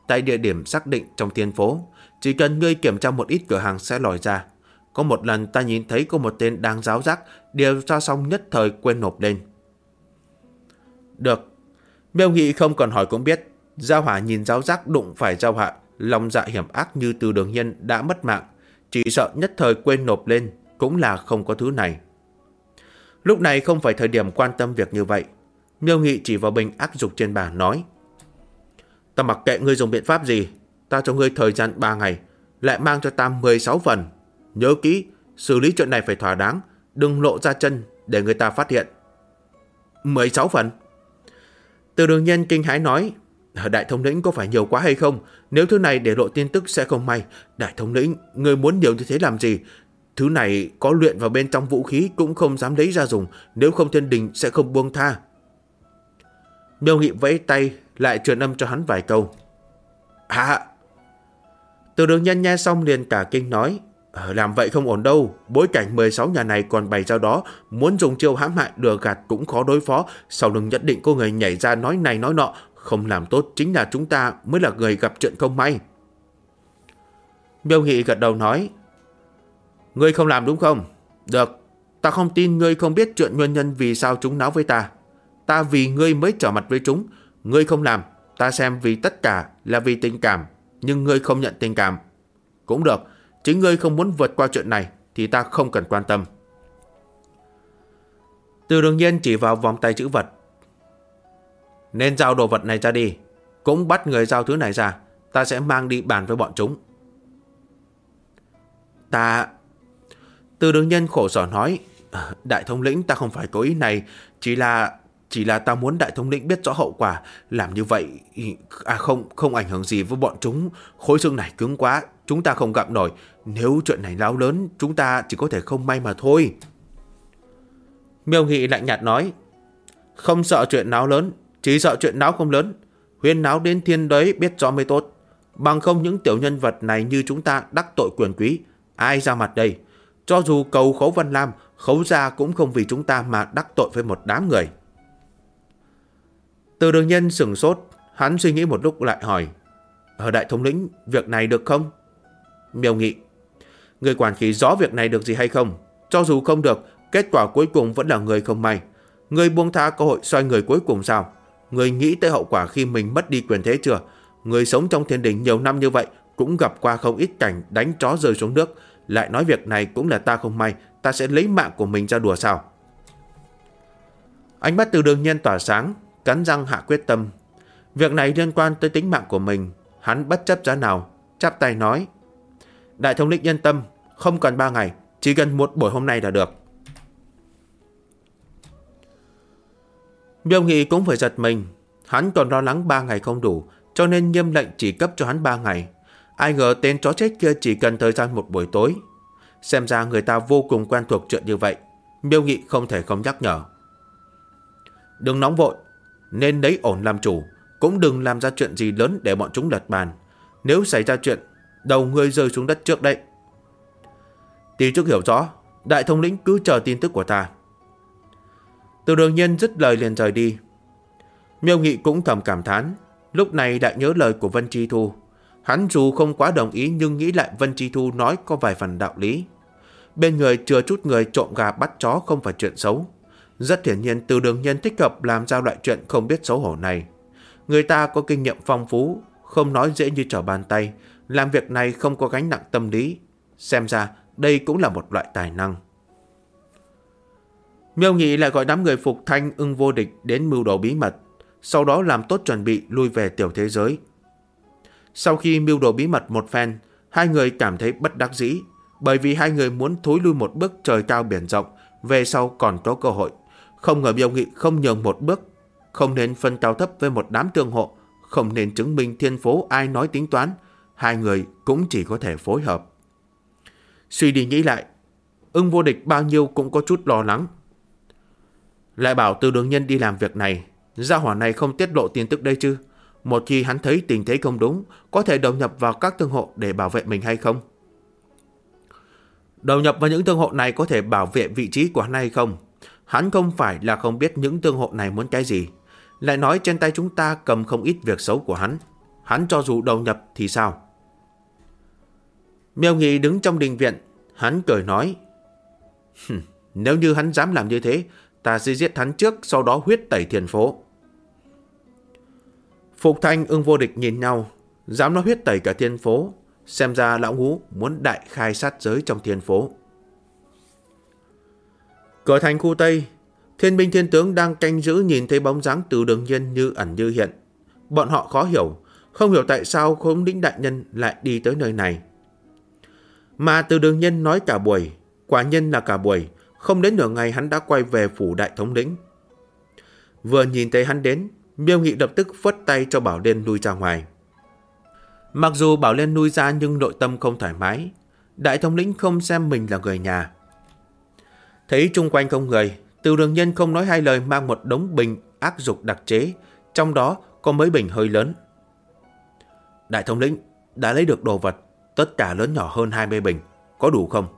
tại địa điểm xác định trong thiên phố. Chỉ cần ngươi kiểm tra một ít cửa hàng sẽ lòi ra. Có một lần ta nhìn thấy có một tên đang giáo giác, điều tra xong nhất thời quên nộp lên. Được. Miêu Nghị không còn hỏi cũng biết, Gia Hỏa nhìn giáo giác đụng phải Giao Hạ, lòng dạ hiểm ác như Từ Đường Nhân đã mất mạng, chỉ sợ nhất thời quên nộp lên, cũng là không có thứ này. Lúc này không phải thời điểm quan tâm việc như vậy. Miêu Nghị chỉ vào bình ác dục trên bàn nói: Ta mặc kệ ngươi dùng biện pháp gì, ta cho ngươi thời gian 3 ngày, lại mang cho ta 16 phần. Nhớ kỹ, xử lý chuyện này phải thỏa đáng, đừng lộ ra chân để người ta phát hiện. 16 phần? Từ Đường Nhân kinh hãi nói: Đại thống lĩnh có phải nhiều quá hay không? Nếu thứ này để lộ tin tức sẽ không may. Đại thống lĩnh, ngươi muốn nhiều như thế làm gì? Thứ này có luyện vào bên trong vũ khí cũng không dám lấy ra dùng, nếu không thiên đình sẽ không buông tha. Miêu Nghị vẫy tay lại truyền âm cho hắn vài câu. Từ Đường Nhân nghe xong liền cả kinh nói: Làm vậy không ổn đâu, bối cảnh 16 nhà này còn bày ra đó, muốn dùng chiêu hãm hại lừa gạt cũng khó đối phó, sau lưng nhất định có người nhảy ra nói này nói nọ, không làm tốt chính là chúng ta mới là người gặp chuyện không may. Miêu Nghị gật đầu nói: Ngươi không làm đúng không? Được, ta không tin ngươi không biết chuyện nguyên nhân vì sao chúng náo với ta. Ta vì ngươi mới trở mặt với chúng. Ngươi không làm, ta xem vì tất cả là vì tình cảm, nhưng ngươi không nhận tình cảm. Cũng được, chính ngươi không muốn vượt qua chuyện này thì ta không cần quan tâm. Từ Đường Nhiên chỉ vào vòng tay chữ vật. Nên giao đồ vật này ra đi, cũng bắt người giao thứ này ra, ta sẽ mang đi bàn với bọn chúng. Từ Đường Nhân khổ sở nói: Đại thống lĩnh, ta không phải có ý này, chỉ là ta muốn đại thống lĩnh biết rõ hậu quả. Làm như vậy không ảnh hưởng gì với bọn chúng. Khối xương này cứng quá, chúng ta không gặm nổi. Nếu chuyện này láo lớn, chúng ta chỉ có thể không may mà thôi. Miêu Nghị lạnh nhạt nói: Không sợ chuyện náo lớn, chỉ sợ chuyện náo không lớn. Huyên náo đến thiên đới biết rõ mới tốt. Bằng không những tiểu nhân vật này như chúng ta đắc tội quyền quý, ai ra mặt đây? Cho dù cầu Khấu Văn Lam, Khấu gia cũng không vì chúng ta mà đắc tội với một đám người. Từ Đường Nhân sửng sốt, hắn suy nghĩ một lúc lại hỏi: Đại thống lĩnh, việc này được không? Miêu Nghị: Người quản khí rõ việc này được gì hay không? Cho dù không được, kết quả cuối cùng vẫn là người không may. Người buông tha cơ hội xoay người cuối cùng sao? Người nghĩ tới hậu quả khi mình mất đi quyền thế chưa? Người sống trong thiên đình nhiều năm như vậy cũng gặp qua không ít cảnh đánh chó rơi xuống nước, lại nói việc này cũng là ta không may, ta sẽ lấy mạng của mình ra đùa sao? Ánh mắt Từ Đường Nhân tỏa sáng, cắn răng hạ quyết tâm. Việc này liên quan tới tính mạng của mình, hắn bất chấp giá nào, chắp tay nói: Đại thống lĩnh yên tâm, không cần 3 ngày, chỉ cần một buổi hôm nay là được. Miêu Nghị cũng phải giật mình, hắn còn lo lắng 3 ngày không đủ, cho nên nghiêm lệnh chỉ cấp cho hắn 3 ngày. Ai ngờ tên chó chết kia chỉ cần thời gian một buổi tối. Xem ra người ta vô cùng quen thuộc chuyện như vậy. Miêu Nghị không thể không nhắc nhở: Đừng nóng vội, nên lấy ổn làm chủ, cũng đừng làm ra chuyện gì lớn để bọn chúng lật bàn. Nếu xảy ra chuyện, đầu ngươi rơi xuống đất trước đấy. Tí trước hiểu rõ, đại thống lĩnh cứ chờ tin tức của ta. Từ Đường Nhân dứt lời liền rời đi. Miêu Nghị cũng thầm cảm thán, lúc này lại nhớ lời của Vân Chi Thu. Hắn dù không quá đồng ý nhưng nghĩ lại Vân Chi Thu nói có vài phần đạo lý. Bên người chừa chút người trộm gà bắt chó không phải chuyện xấu. Rất hiển nhiên Từ Đường Nhân thích hợp làm ra loại chuyện không biết xấu hổ này. Người ta có kinh nghiệm phong phú, không nói dễ như trở bàn tay, làm việc này không có gánh nặng tâm lý. Xem ra đây cũng là một loại tài năng. Miêu Nghị lại gọi đám người Phục Thanh, Ưng Vô Địch đến mưu đồ bí mật, sau đó làm tốt chuẩn bị lui về tiểu thế giới. Sau khi mưu đồ bí mật một phen, hai người cảm thấy bất đắc dĩ, bởi vì hai người muốn thối lui một bước trời cao biển rộng, về sau còn có cơ hội. Không ngờ Miêu Nghị không nhường một bước, không nên phân cao thấp với một đám tương hộ, không nên chứng minh thiên phố ai nói tính toán. Hai người cũng chỉ có thể phối hợp. Suy đi nghĩ lại, Ưng Vô Địch bao nhiêu cũng có chút lo lắng. Lại bảo Từ Đường Nhân đi làm việc này, gia hỏa này không tiết lộ tin tức đây chứ? Một khi hắn thấy tình thế không đúng, có thể đầu nhập vào các thương hộ để bảo vệ mình hay không? Đầu nhập vào những thương hộ này có thể bảo vệ vị trí của hắn hay không? Hắn không phải là không biết những thương hộ này muốn cái gì. Lại nói trên tay chúng ta cầm không ít việc xấu của hắn. hắn cho dù đầu nhập thì sao? Miêu Nghị đứng trong đình viện, hắn cười nói, nếu như hắn dám làm như thế, ta sẽ giết hắn trước, sau đó huyết tẩy thiên phố. Phục Thanh, Ưng Vô Địch nhìn nhau, dám nói huyết tẩy cả thiên phố, xem ra lão ngũ muốn đại khai sát giới trong thiên phố. Cửa thành khu Tây, thiên binh thiên tướng đang canh giữ nhìn thấy bóng dáng Từ Đường Nhiên như ẩn như hiện. Bọn họ khó hiểu, không hiểu tại sao thống lĩnh đại nhân lại đi tới nơi này. Mà Từ Đường Nhiên nói cả buổi, quả nhiên là cả buổi, không đến nửa ngày hắn đã quay về phủ đại thống lĩnh. Vừa nhìn thấy hắn đến, Miêu Nghị lập tức phất tay cho Bảo Liên lui ra ngoài. Mặc dù Bảo Liên lui ra nhưng nội tâm không thoải mái. Đại thống lĩnh không xem mình là người nhà. Thấy chung quanh không người, Từ Đường Nhiên không nói hai lời mang một đống bình ác dục đặc chế, trong đó có mấy bình hơi lớn. Đại thống lĩnh đã lấy được đồ vật, tất cả lớn nhỏ hơn 20 bình, có đủ không?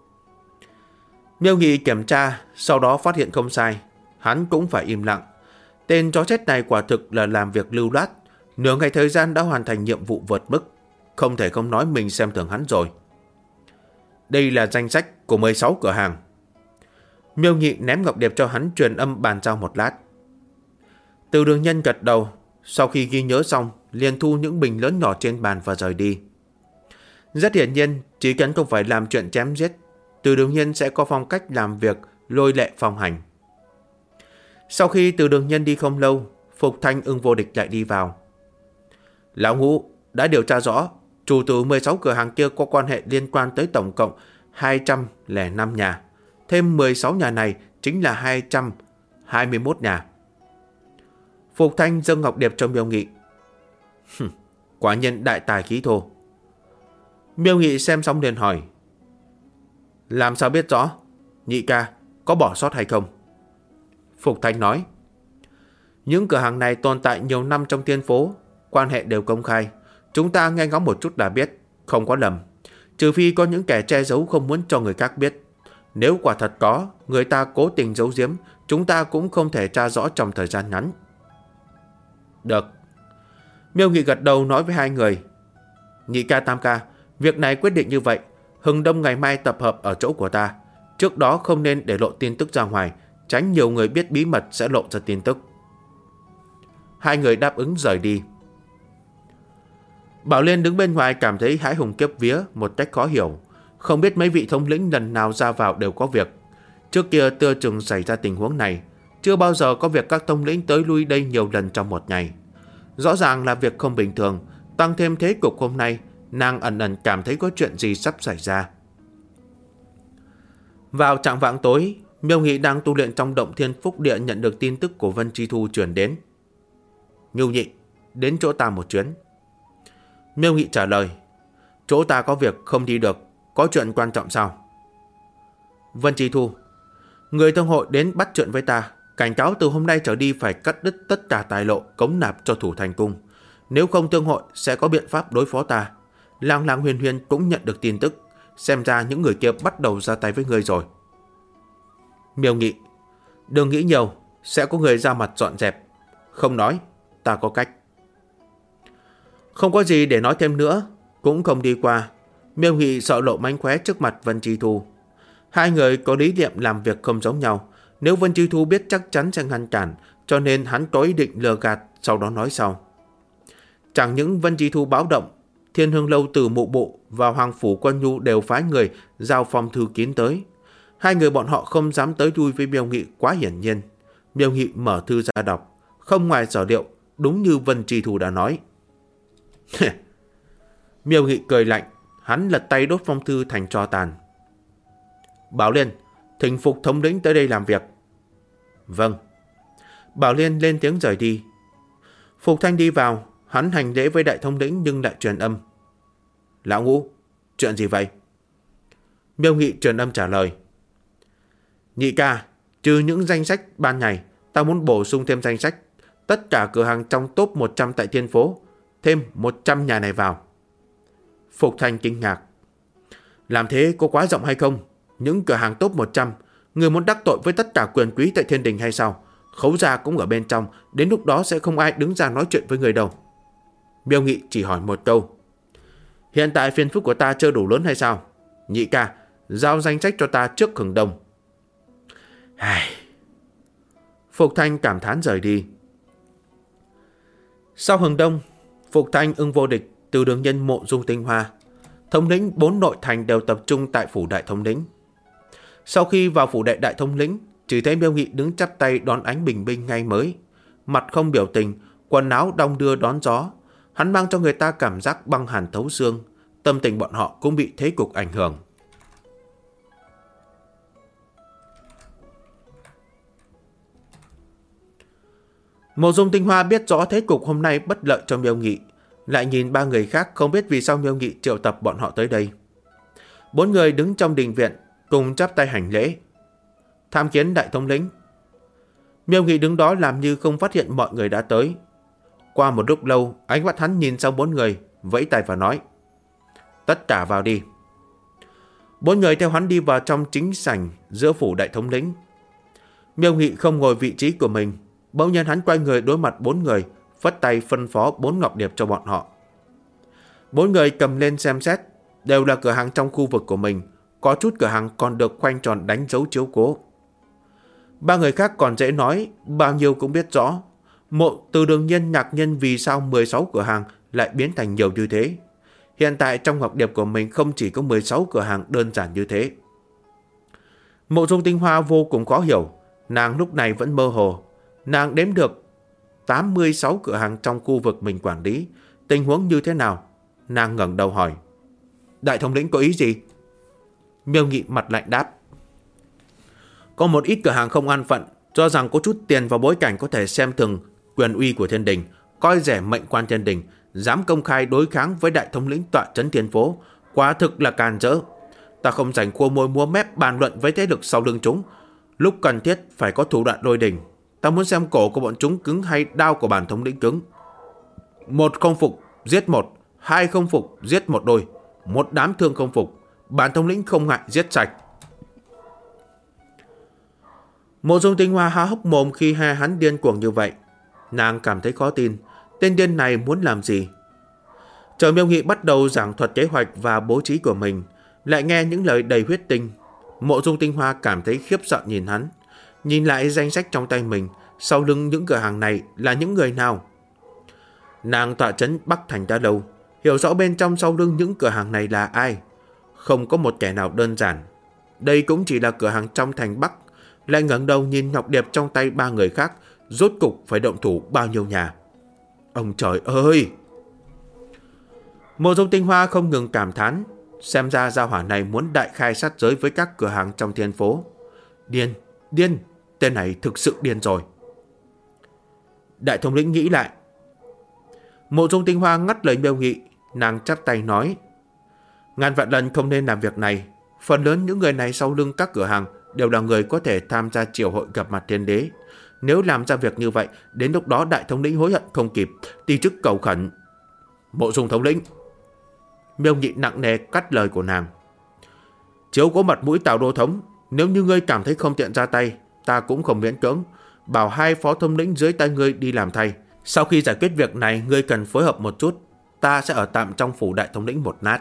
Miêu Nghị kiểm tra, sau đó phát hiện không sai, hắn cũng phải im lặng. Tên chó chết này quả thực là làm việc lưu loát, nửa ngày thời gian đã hoàn thành nhiệm vụ vượt mức, không thể không nói mình xem thường hắn rồi. Đây là danh sách của 16 cửa hàng. Miêu Nghị ném ngọc điệp cho hắn, truyền âm bàn giao một lát. Từ Đường Nhân gật đầu, sau khi ghi nhớ xong, liền thu những bình lớn nhỏ trên bàn và rời đi. Rất hiển nhiên, chỉ cần không phải làm chuyện chém giết, Từ Đường Nhân sẽ có phong cách làm việc lôi lệ phong hành. Sau khi Từ Đường Nhân đi không lâu, Phục Thanh, Ưng Vô Địch lại đi vào. Lão Ngũ đã điều tra rõ, chủ từ 16 cửa hàng kia có quan hệ liên quan tới tổng cộng 205 nhà. Thêm 16 nhà này chính là 221 nhà. Phục Thanh dâng ngọc điệp cho Miêu Nghị. Quả nhiên đại tài khí thô. Miêu Nghị xem xong liền hỏi, làm sao biết rõ? Nhị ca, có bỏ sót hay không? Phục Thanh nói, những cửa hàng này tồn tại nhiều năm trong thiên phố, quan hệ đều công khai. Chúng ta nghe ngóng một chút đã biết, không có lầm. Trừ phi có những kẻ che giấu không muốn cho người khác biết. Nếu quả thật có, người ta cố tình giấu giếm, chúng ta cũng không thể tra rõ trong thời gian ngắn. Được. Miêu Nghị gật đầu nói với hai người, Nhị ca, Tam ca, việc này quyết định như vậy. Hừng Đông ngày mai tập hợp ở chỗ của ta. Trước đó không nên để lộ tin tức ra ngoài, tránh nhiều người biết bí mật sẽ lộ ra tin tức. Hai người đáp ứng rời đi. Bảo Liên đứng bên ngoài cảm thấy hãi hùng kiếp vía một cách khó hiểu. Không biết mấy vị thống lĩnh lần nào ra vào đều có việc. Trước kia chưa từng xảy ra tình huống này. Chưa bao giờ có việc các thống lĩnh tới lui đây nhiều lần trong một ngày. Rõ ràng là việc không bình thường. Tăng thêm thế cục hôm nay, nàng ẩn ẩn cảm thấy có chuyện gì sắp xảy ra. Vào trạng vạng tối, Miêu Nghị đang tu luyện trong động Thiên Phúc Địa nhận được tin tức của Vân Chi Thu truyền đến. Miêu Nhị, đến chỗ ta một chuyến. Miêu Nghị trả lời, chỗ ta có việc không đi được, có chuyện quan trọng sao? Vân Chi Thu, người thương hội đến bắt chuyện với ta, cảnh cáo từ hôm nay trở đi phải cắt đứt tất cả tài lộ cống nạp cho Thủ Thành Cung. Nếu không thương hội sẽ có biện pháp đối phó ta. Lang Lang Huyền Huyền cũng nhận được tin tức, xem ra những người kia bắt đầu ra tay với ngươi rồi. Miêu Nghị, đừng nghĩ nhiều, sẽ có người ra mặt dọn dẹp. Không nói, ta có cách. Không có gì để nói thêm nữa, cũng không đi qua. Miêu Nghị sợ lộ mánh khóe trước mặt Vân Chi Thu. Hai người có lý niệm làm việc không giống nhau. Nếu Vân Chi Thu biết chắc chắn sẽ ngăn cản, cho nên hắn có ý định lừa gạt, sau đó nói sau. Chẳng những Vân Chi Thu báo động, Thiên Hương Lâu từ Mụ Bộ và Hoàng Phủ Quân Nhu đều phái người giao phong thư kín tới. Hai người bọn họ không dám tới lui với Miêu Nghị quá hiển nhiên. Miêu Nghị mở thư ra đọc, không ngoài sở liệu, đúng như Vân Chi Thu đã nói. Miêu Nghị cười lạnh, hắn lật tay đốt phong thư thành tro tàn. Bảo Liên, thỉnh Phục thống lĩnh tới đây làm việc. Vâng. Bảo Liên lên tiếng rời đi. Phục Thanh đi vào, hắn hành lễ với đại thống lĩnh nhưng lại truyền âm. Lão Ngũ, chuyện gì vậy? Miêu Nghị truyền âm trả lời. Nhị ca, trừ những danh sách ban ngày, ta muốn bổ sung thêm danh sách tất cả cửa hàng trong top 100 tại thiên phố, thêm 100 nhà này vào. Phục Thanh kinh ngạc. Làm thế có quá rộng hay không? Những cửa hàng top 100, người muốn đắc tội với tất cả quyền quý tại thiên đình hay sao? Khấu gia cũng ở bên trong, đến lúc đó sẽ không ai đứng ra nói chuyện với người đâu. Miêu Nghị chỉ hỏi một câu. Hiện tại phiền phức của ta chưa đủ lớn hay sao? Nhị ca, giao danh sách cho ta trước Hừng Đông. Phục Thanh cảm thán rời đi. Sau Hừng Đông, Phục Thanh, Ưng Vô Địch, Từ Đường Nhân, Mộ Dung Tinh Hoa, thống lĩnh 4 nội thành đều tập trung tại phủ đại thống lĩnh. Sau khi vào phủ đại thống lĩnh, chỉ thấy Miêu Nghị đứng chắp tay đón ánh bình minh ngày mới, mặt không biểu tình, quần áo đong đưa đón gió. Hắn mang cho người ta cảm giác băng hàn thấu xương, tâm tình bọn họ cũng bị thế cục ảnh hưởng. Mộ Dung Tinh Hoa biết rõ thế cục hôm nay bất lợi cho Miêu Nghị, lại nhìn 3 người khác không biết vì sao Miêu Nghị triệu tập bọn họ tới đây. 4 người đứng trong đình viện cùng chắp tay hành lễ. Tham kiến đại thống lĩnh. Miêu Nghị đứng đó làm như không phát hiện mọi người đã tới. Qua một lúc lâu, ánh mắt hắn nhìn sang 4 người, vẫy tay và nói: tất cả vào đi. 4 người theo hắn đi vào trong chính sảnh giữa phủ đại thống lĩnh. Miêu Nghị không ngồi vị trí của mình, bỗng nhiên hắn quay người đối mặt 4 người, phất tay phân phó 4 ngọc điệp cho bọn họ. 4 người cầm lên xem xét, đều là cửa hàng trong khu vực của mình, có chút cửa hàng còn được khoanh tròn đánh dấu chiếu cố. 3 người khác còn dễ nói, bao nhiêu cũng biết rõ. Từ Đường Nhân, Nhạc Nhân vì sao 16 cửa hàng lại biến thành nhiều như thế. Hiện tại trong ngọc điệp của mình không chỉ có 16 cửa hàng đơn giản như thế. Mộ Dung Tinh Hoa vô cùng khó hiểu, nàng lúc này vẫn mơ hồ. Nàng đếm được 86 cửa hàng trong khu vực mình quản lý, tình huống như thế nào? Nàng ngẩng đầu hỏi: đại thống lĩnh có ý gì? Miêu Nghị mặt lạnh đáp: có một ít cửa hàng không an phận, cho rằng có chút tiền và bối cảnh có thể xem thường quyền uy của thiên đình, coi rẻ mệnh quan thiên đình, dám công khai đối kháng với đại thống lĩnh tọa trấn thiên phố, quả thực là càn rỡ. Ta không rảnh khua môi múa mép bàn luận với thế lực sau lưng chúng, lúc cần thiết phải có thủ đoạn lôi đình. Ta muốn xem cổ của bọn chúng cứng hay đao của bản thống lĩnh cứng. 1 không phục giết 1, 2 không phục giết 1 đôi, 1 đám thương không phục, bản thống lĩnh không ngại giết sạch. Mộ Dung Tinh Hoa há hốc mồm khi nghe hắn điên cuồng như vậy. Nàng cảm thấy khó tin, tên điên này muốn làm gì? Chờ Miêu Nghị bắt đầu giảng thuật kế hoạch và bố trí của mình, lại nghe những lời đầy huyết tinh. Mộ Dung Tinh Hoa cảm thấy khiếp sợ nhìn hắn, nhìn lại danh sách trong tay mình, sau lưng những cửa hàng này là những người nào? Nàng tọa trấn Bắc Thành đã lâu, hiểu rõ bên trong sau lưng những cửa hàng này là ai. Không có một kẻ nào đơn giản. Đây cũng chỉ là cửa hàng trong thành Bắc. Lại ngẩng đầu nhìn ngọc điệp trong tay 3 người khác, rốt cục phải động thủ bao nhiêu nhà. Ông trời ơi! Mộ Dung Tinh Hoa không ngừng cảm thán, xem ra gia hỏa này muốn đại khai sát giới với các cửa hàng trong thiên phố. Điên, tên này thực sự điên rồi. Đại thống lĩnh nghĩ lại. Mộ Dung Tinh Hoa ngắt lời Miêu Nghị, nàng chắp tay nói: ngàn vạn lần không nên làm việc này. Phần lớn những người này sau lưng các cửa hàng đều là người có thể tham gia triều hội gặp mặt thiên đế. Nếu làm ra việc như vậy, đến lúc đó đại thống lĩnh hối hận không kịp, ti chức cầu khẩn. Mộ Dung thống lĩnh. Miêu Nghị nặng nề cắt lời của nàng. Chiếu có mặt mũi Tào đô thống, nếu như ngươi cảm thấy không tiện ra tay, ta cũng không miễn cưỡng, bảo 2 phó thống lĩnh dưới tay ngươi đi làm thay. Sau khi giải quyết việc này, ngươi cần phối hợp một chút, ta sẽ ở tạm trong phủ đại thống lĩnh một lát.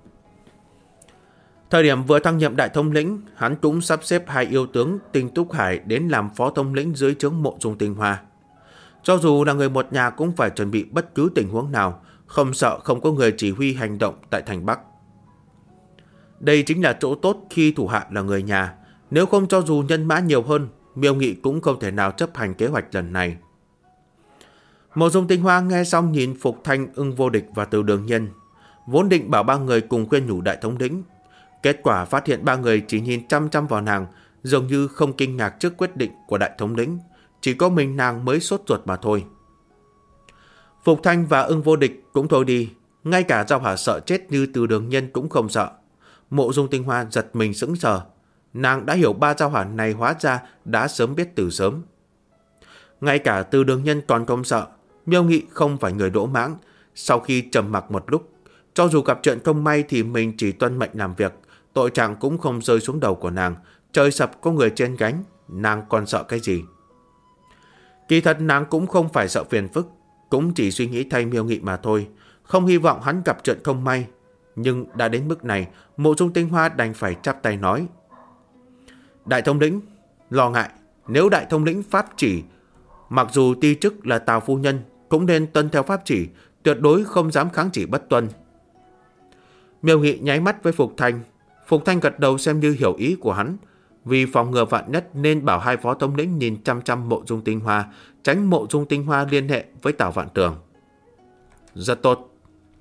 Thời điểm vừa thăng nhiệm đại thống lĩnh, hắn cũng sắp xếp 2 yêu tướng Tinh Túc Hải đến làm phó thống lĩnh dưới trướng Mộ Dung Tinh Hoa. Cho dù là người một nhà cũng phải chuẩn bị bất cứ tình huống nào, không sợ không có người chỉ huy hành động tại thành Bắc. Đây chính là chỗ tốt khi thủ hạ là người nhà, nếu không cho dù nhân mã nhiều hơn, Miêu Nghị cũng không thể nào chấp hành kế hoạch lần này. Mộ Dung Tinh Hoa nghe xong nhìn Phục Thanh, Ưng Vô Địch và Từ Đường Nhân, vốn định bảo 3 người cùng khuyên nhủ đại thống lĩnh. Kết quả phát hiện 3 người chỉ nhìn chăm chăm vào nàng, dường như không kinh ngạc trước quyết định của đại thống lĩnh, chỉ có mình nàng mới sốt ruột mà thôi. Phục Thanh và Ưng Vô Địch cũng thôi đi, ngay cả Giao Hỏa sợ chết như Từ Đường Nhân cũng không sợ. Mộ Dung Tinh Hoa giật mình sững sờ, nàng đã hiểu 3 Giao Hỏa này hóa ra đã sớm biết từ sớm. Ngay cả Từ Đường Nhân còn không sợ. Miêu Nghị không phải người đỗ mãng, sau khi trầm mặc một lúc, cho dù gặp chuyện không may thì mình chỉ tuân mệnh làm việc, tội trạng cũng không rơi xuống đầu của nàng. Trời sập có người trên gánh, nàng còn sợ cái gì? Kỳ thật nàng cũng không phải sợ phiền phức, cũng chỉ suy nghĩ thay Miêu Nghị mà thôi, không hy vọng hắn gặp chuyện không may. Nhưng đã đến mức này, Mộ Dung Tinh Hoa đành phải chắp tay nói: Đại thống lĩnh, lo ngại, nếu đại thống lĩnh pháp chỉ, mặc dù ti chức là Tào phu nhân, cũng nên tuân theo pháp chỉ, tuyệt đối không dám kháng chỉ bất tuân. Miêu Nghị nháy mắt với Phục Thanh. Phục Thanh gật đầu xem như hiểu ý của hắn. Vì phòng ngừa vạn nhất nên bảo hai phó thống lĩnh nhìn chăm chăm Mộ Dung Tinh Hoa, tránh Mộ Dung Tinh Hoa liên hệ với Tào Vạn Tường. Rất tốt.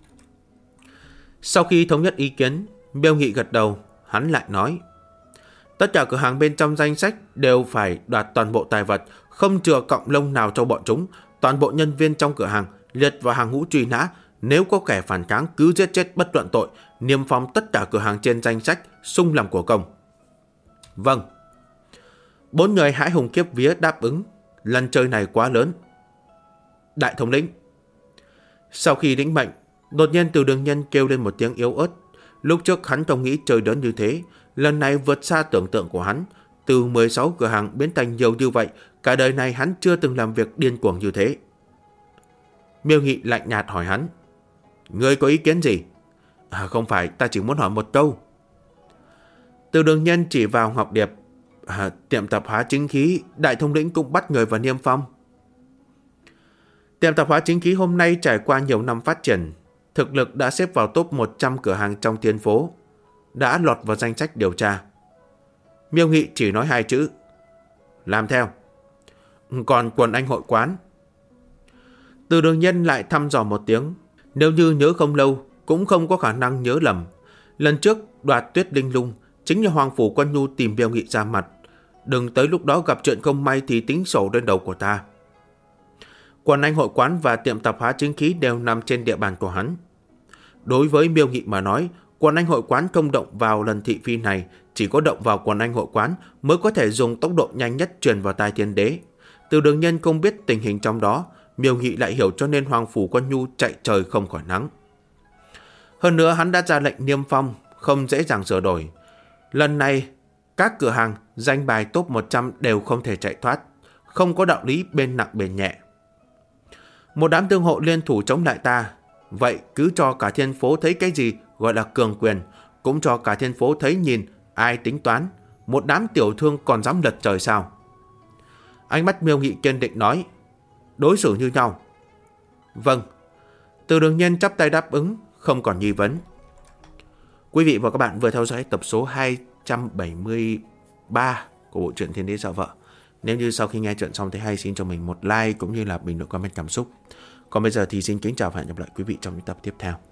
Sau khi thống nhất ý kiến, Miêu Nghị gật đầu, hắn lại nói: Tất cả cửa hàng bên trong danh sách đều phải đoạt toàn bộ tài vật, không chừa cọng lông nào cho bọn chúng. Toàn bộ nhân viên trong cửa hàng liệt vào hàng ngũ truy nã, nếu có kẻ phản kháng cứ giết chết bất luận tội, niêm phong tất cả cửa hàng trên danh sách, sung làm của công. Vâng. 4 người hãi hùng khiếp vía đáp ứng. Lần chơi này quá lớn. Đại thống lĩnh. Sau khi lĩnh mệnh, đột nhiên Từ Đường Nhân kêu lên một tiếng yếu ớt. Lúc trước hắn không nghĩ chơi lớn như thế, lần này vượt xa tưởng tượng của hắn. Từ 16 cửa hàng biến thành nhiều như vậy, cả đời này hắn chưa từng làm việc điên cuồng như thế. Miêu Nghị lạnh nhạt hỏi hắn: Ngươi có ý kiến gì? Không phải, ta chỉ muốn hỏi một câu. Từ Đường Nhân chỉ vào Ngọc Điệp: Tiệm tạp hóa chính khí, đại thống lĩnh cũng bắt người vào niêm phong. Tiệm tạp hóa chính khí hôm nay trải qua nhiều năm phát triển, thực lực đã xếp vào top 100 cửa hàng trong thiên phố, đã lọt vào danh sách điều tra. Miêu Nghị chỉ nói 2 chữ: làm theo. Còn Quần Anh hội quán? Từ Đường Nhân lại thăm dò một tiếng. Nếu như nhớ không lâu, cũng không có khả năng nhớ lầm. Lần trước đoạt Tuyết Linh Lung chính là Hoàng Phủ Quân Nhu tìm Miêu Nghị ra mặt. Đừng tới lúc đó gặp chuyện không may thì tính sổ lên đầu của ta. Quần Anh hội quán và tiệm tạp hóa chính khí đều nằm trên địa bàn của hắn. Đối với Miêu Nghị mà nói, Quần Anh hội quán không động vào lần thị phi này, chỉ có động vào Quần Anh hội quán mới có thể dùng tốc độ nhanh nhất truyền vào tai Thiên Đế. Từ Đường Nhân không biết tình hình trong đó, Miêu Nghị lại hiểu, cho nên Hoàng Phủ Quân Nhu chạy trời không khỏi nắng. Hơn nữa hắn đã ra lệnh niêm phong, không dễ dàng sửa đổi. Lần này, các cửa hàng danh bài top 100 đều không thể chạy thoát, không có đạo lý bên nặng bên nhẹ. Một đám thương hộ liên thủ chống lại ta, vậy cứ cho cả thiên phố thấy cái gì gọi là cường quyền, cũng cho cả thiên phố thấy nhìn ai tính toán. Một đám tiểu thương còn dám lật trời sao? Ánh mắt Miêu Nghị kiên định nói: Đối xử như nhau. Vâng. Từ Đường Nhân chắp tay đáp ứng, không còn nghi vấn. Quý vị và các bạn vừa theo dõi tập số 273 của bộ truyện Thiên Đế Sợ Vợ. Nếu như sau khi nghe chuyện xong thấy hay, xin cho mình một like cũng như là bình luận comment cảm xúc. Còn bây giờ thì xin kính chào và hẹn gặp lại quý vị trong những tập tiếp theo.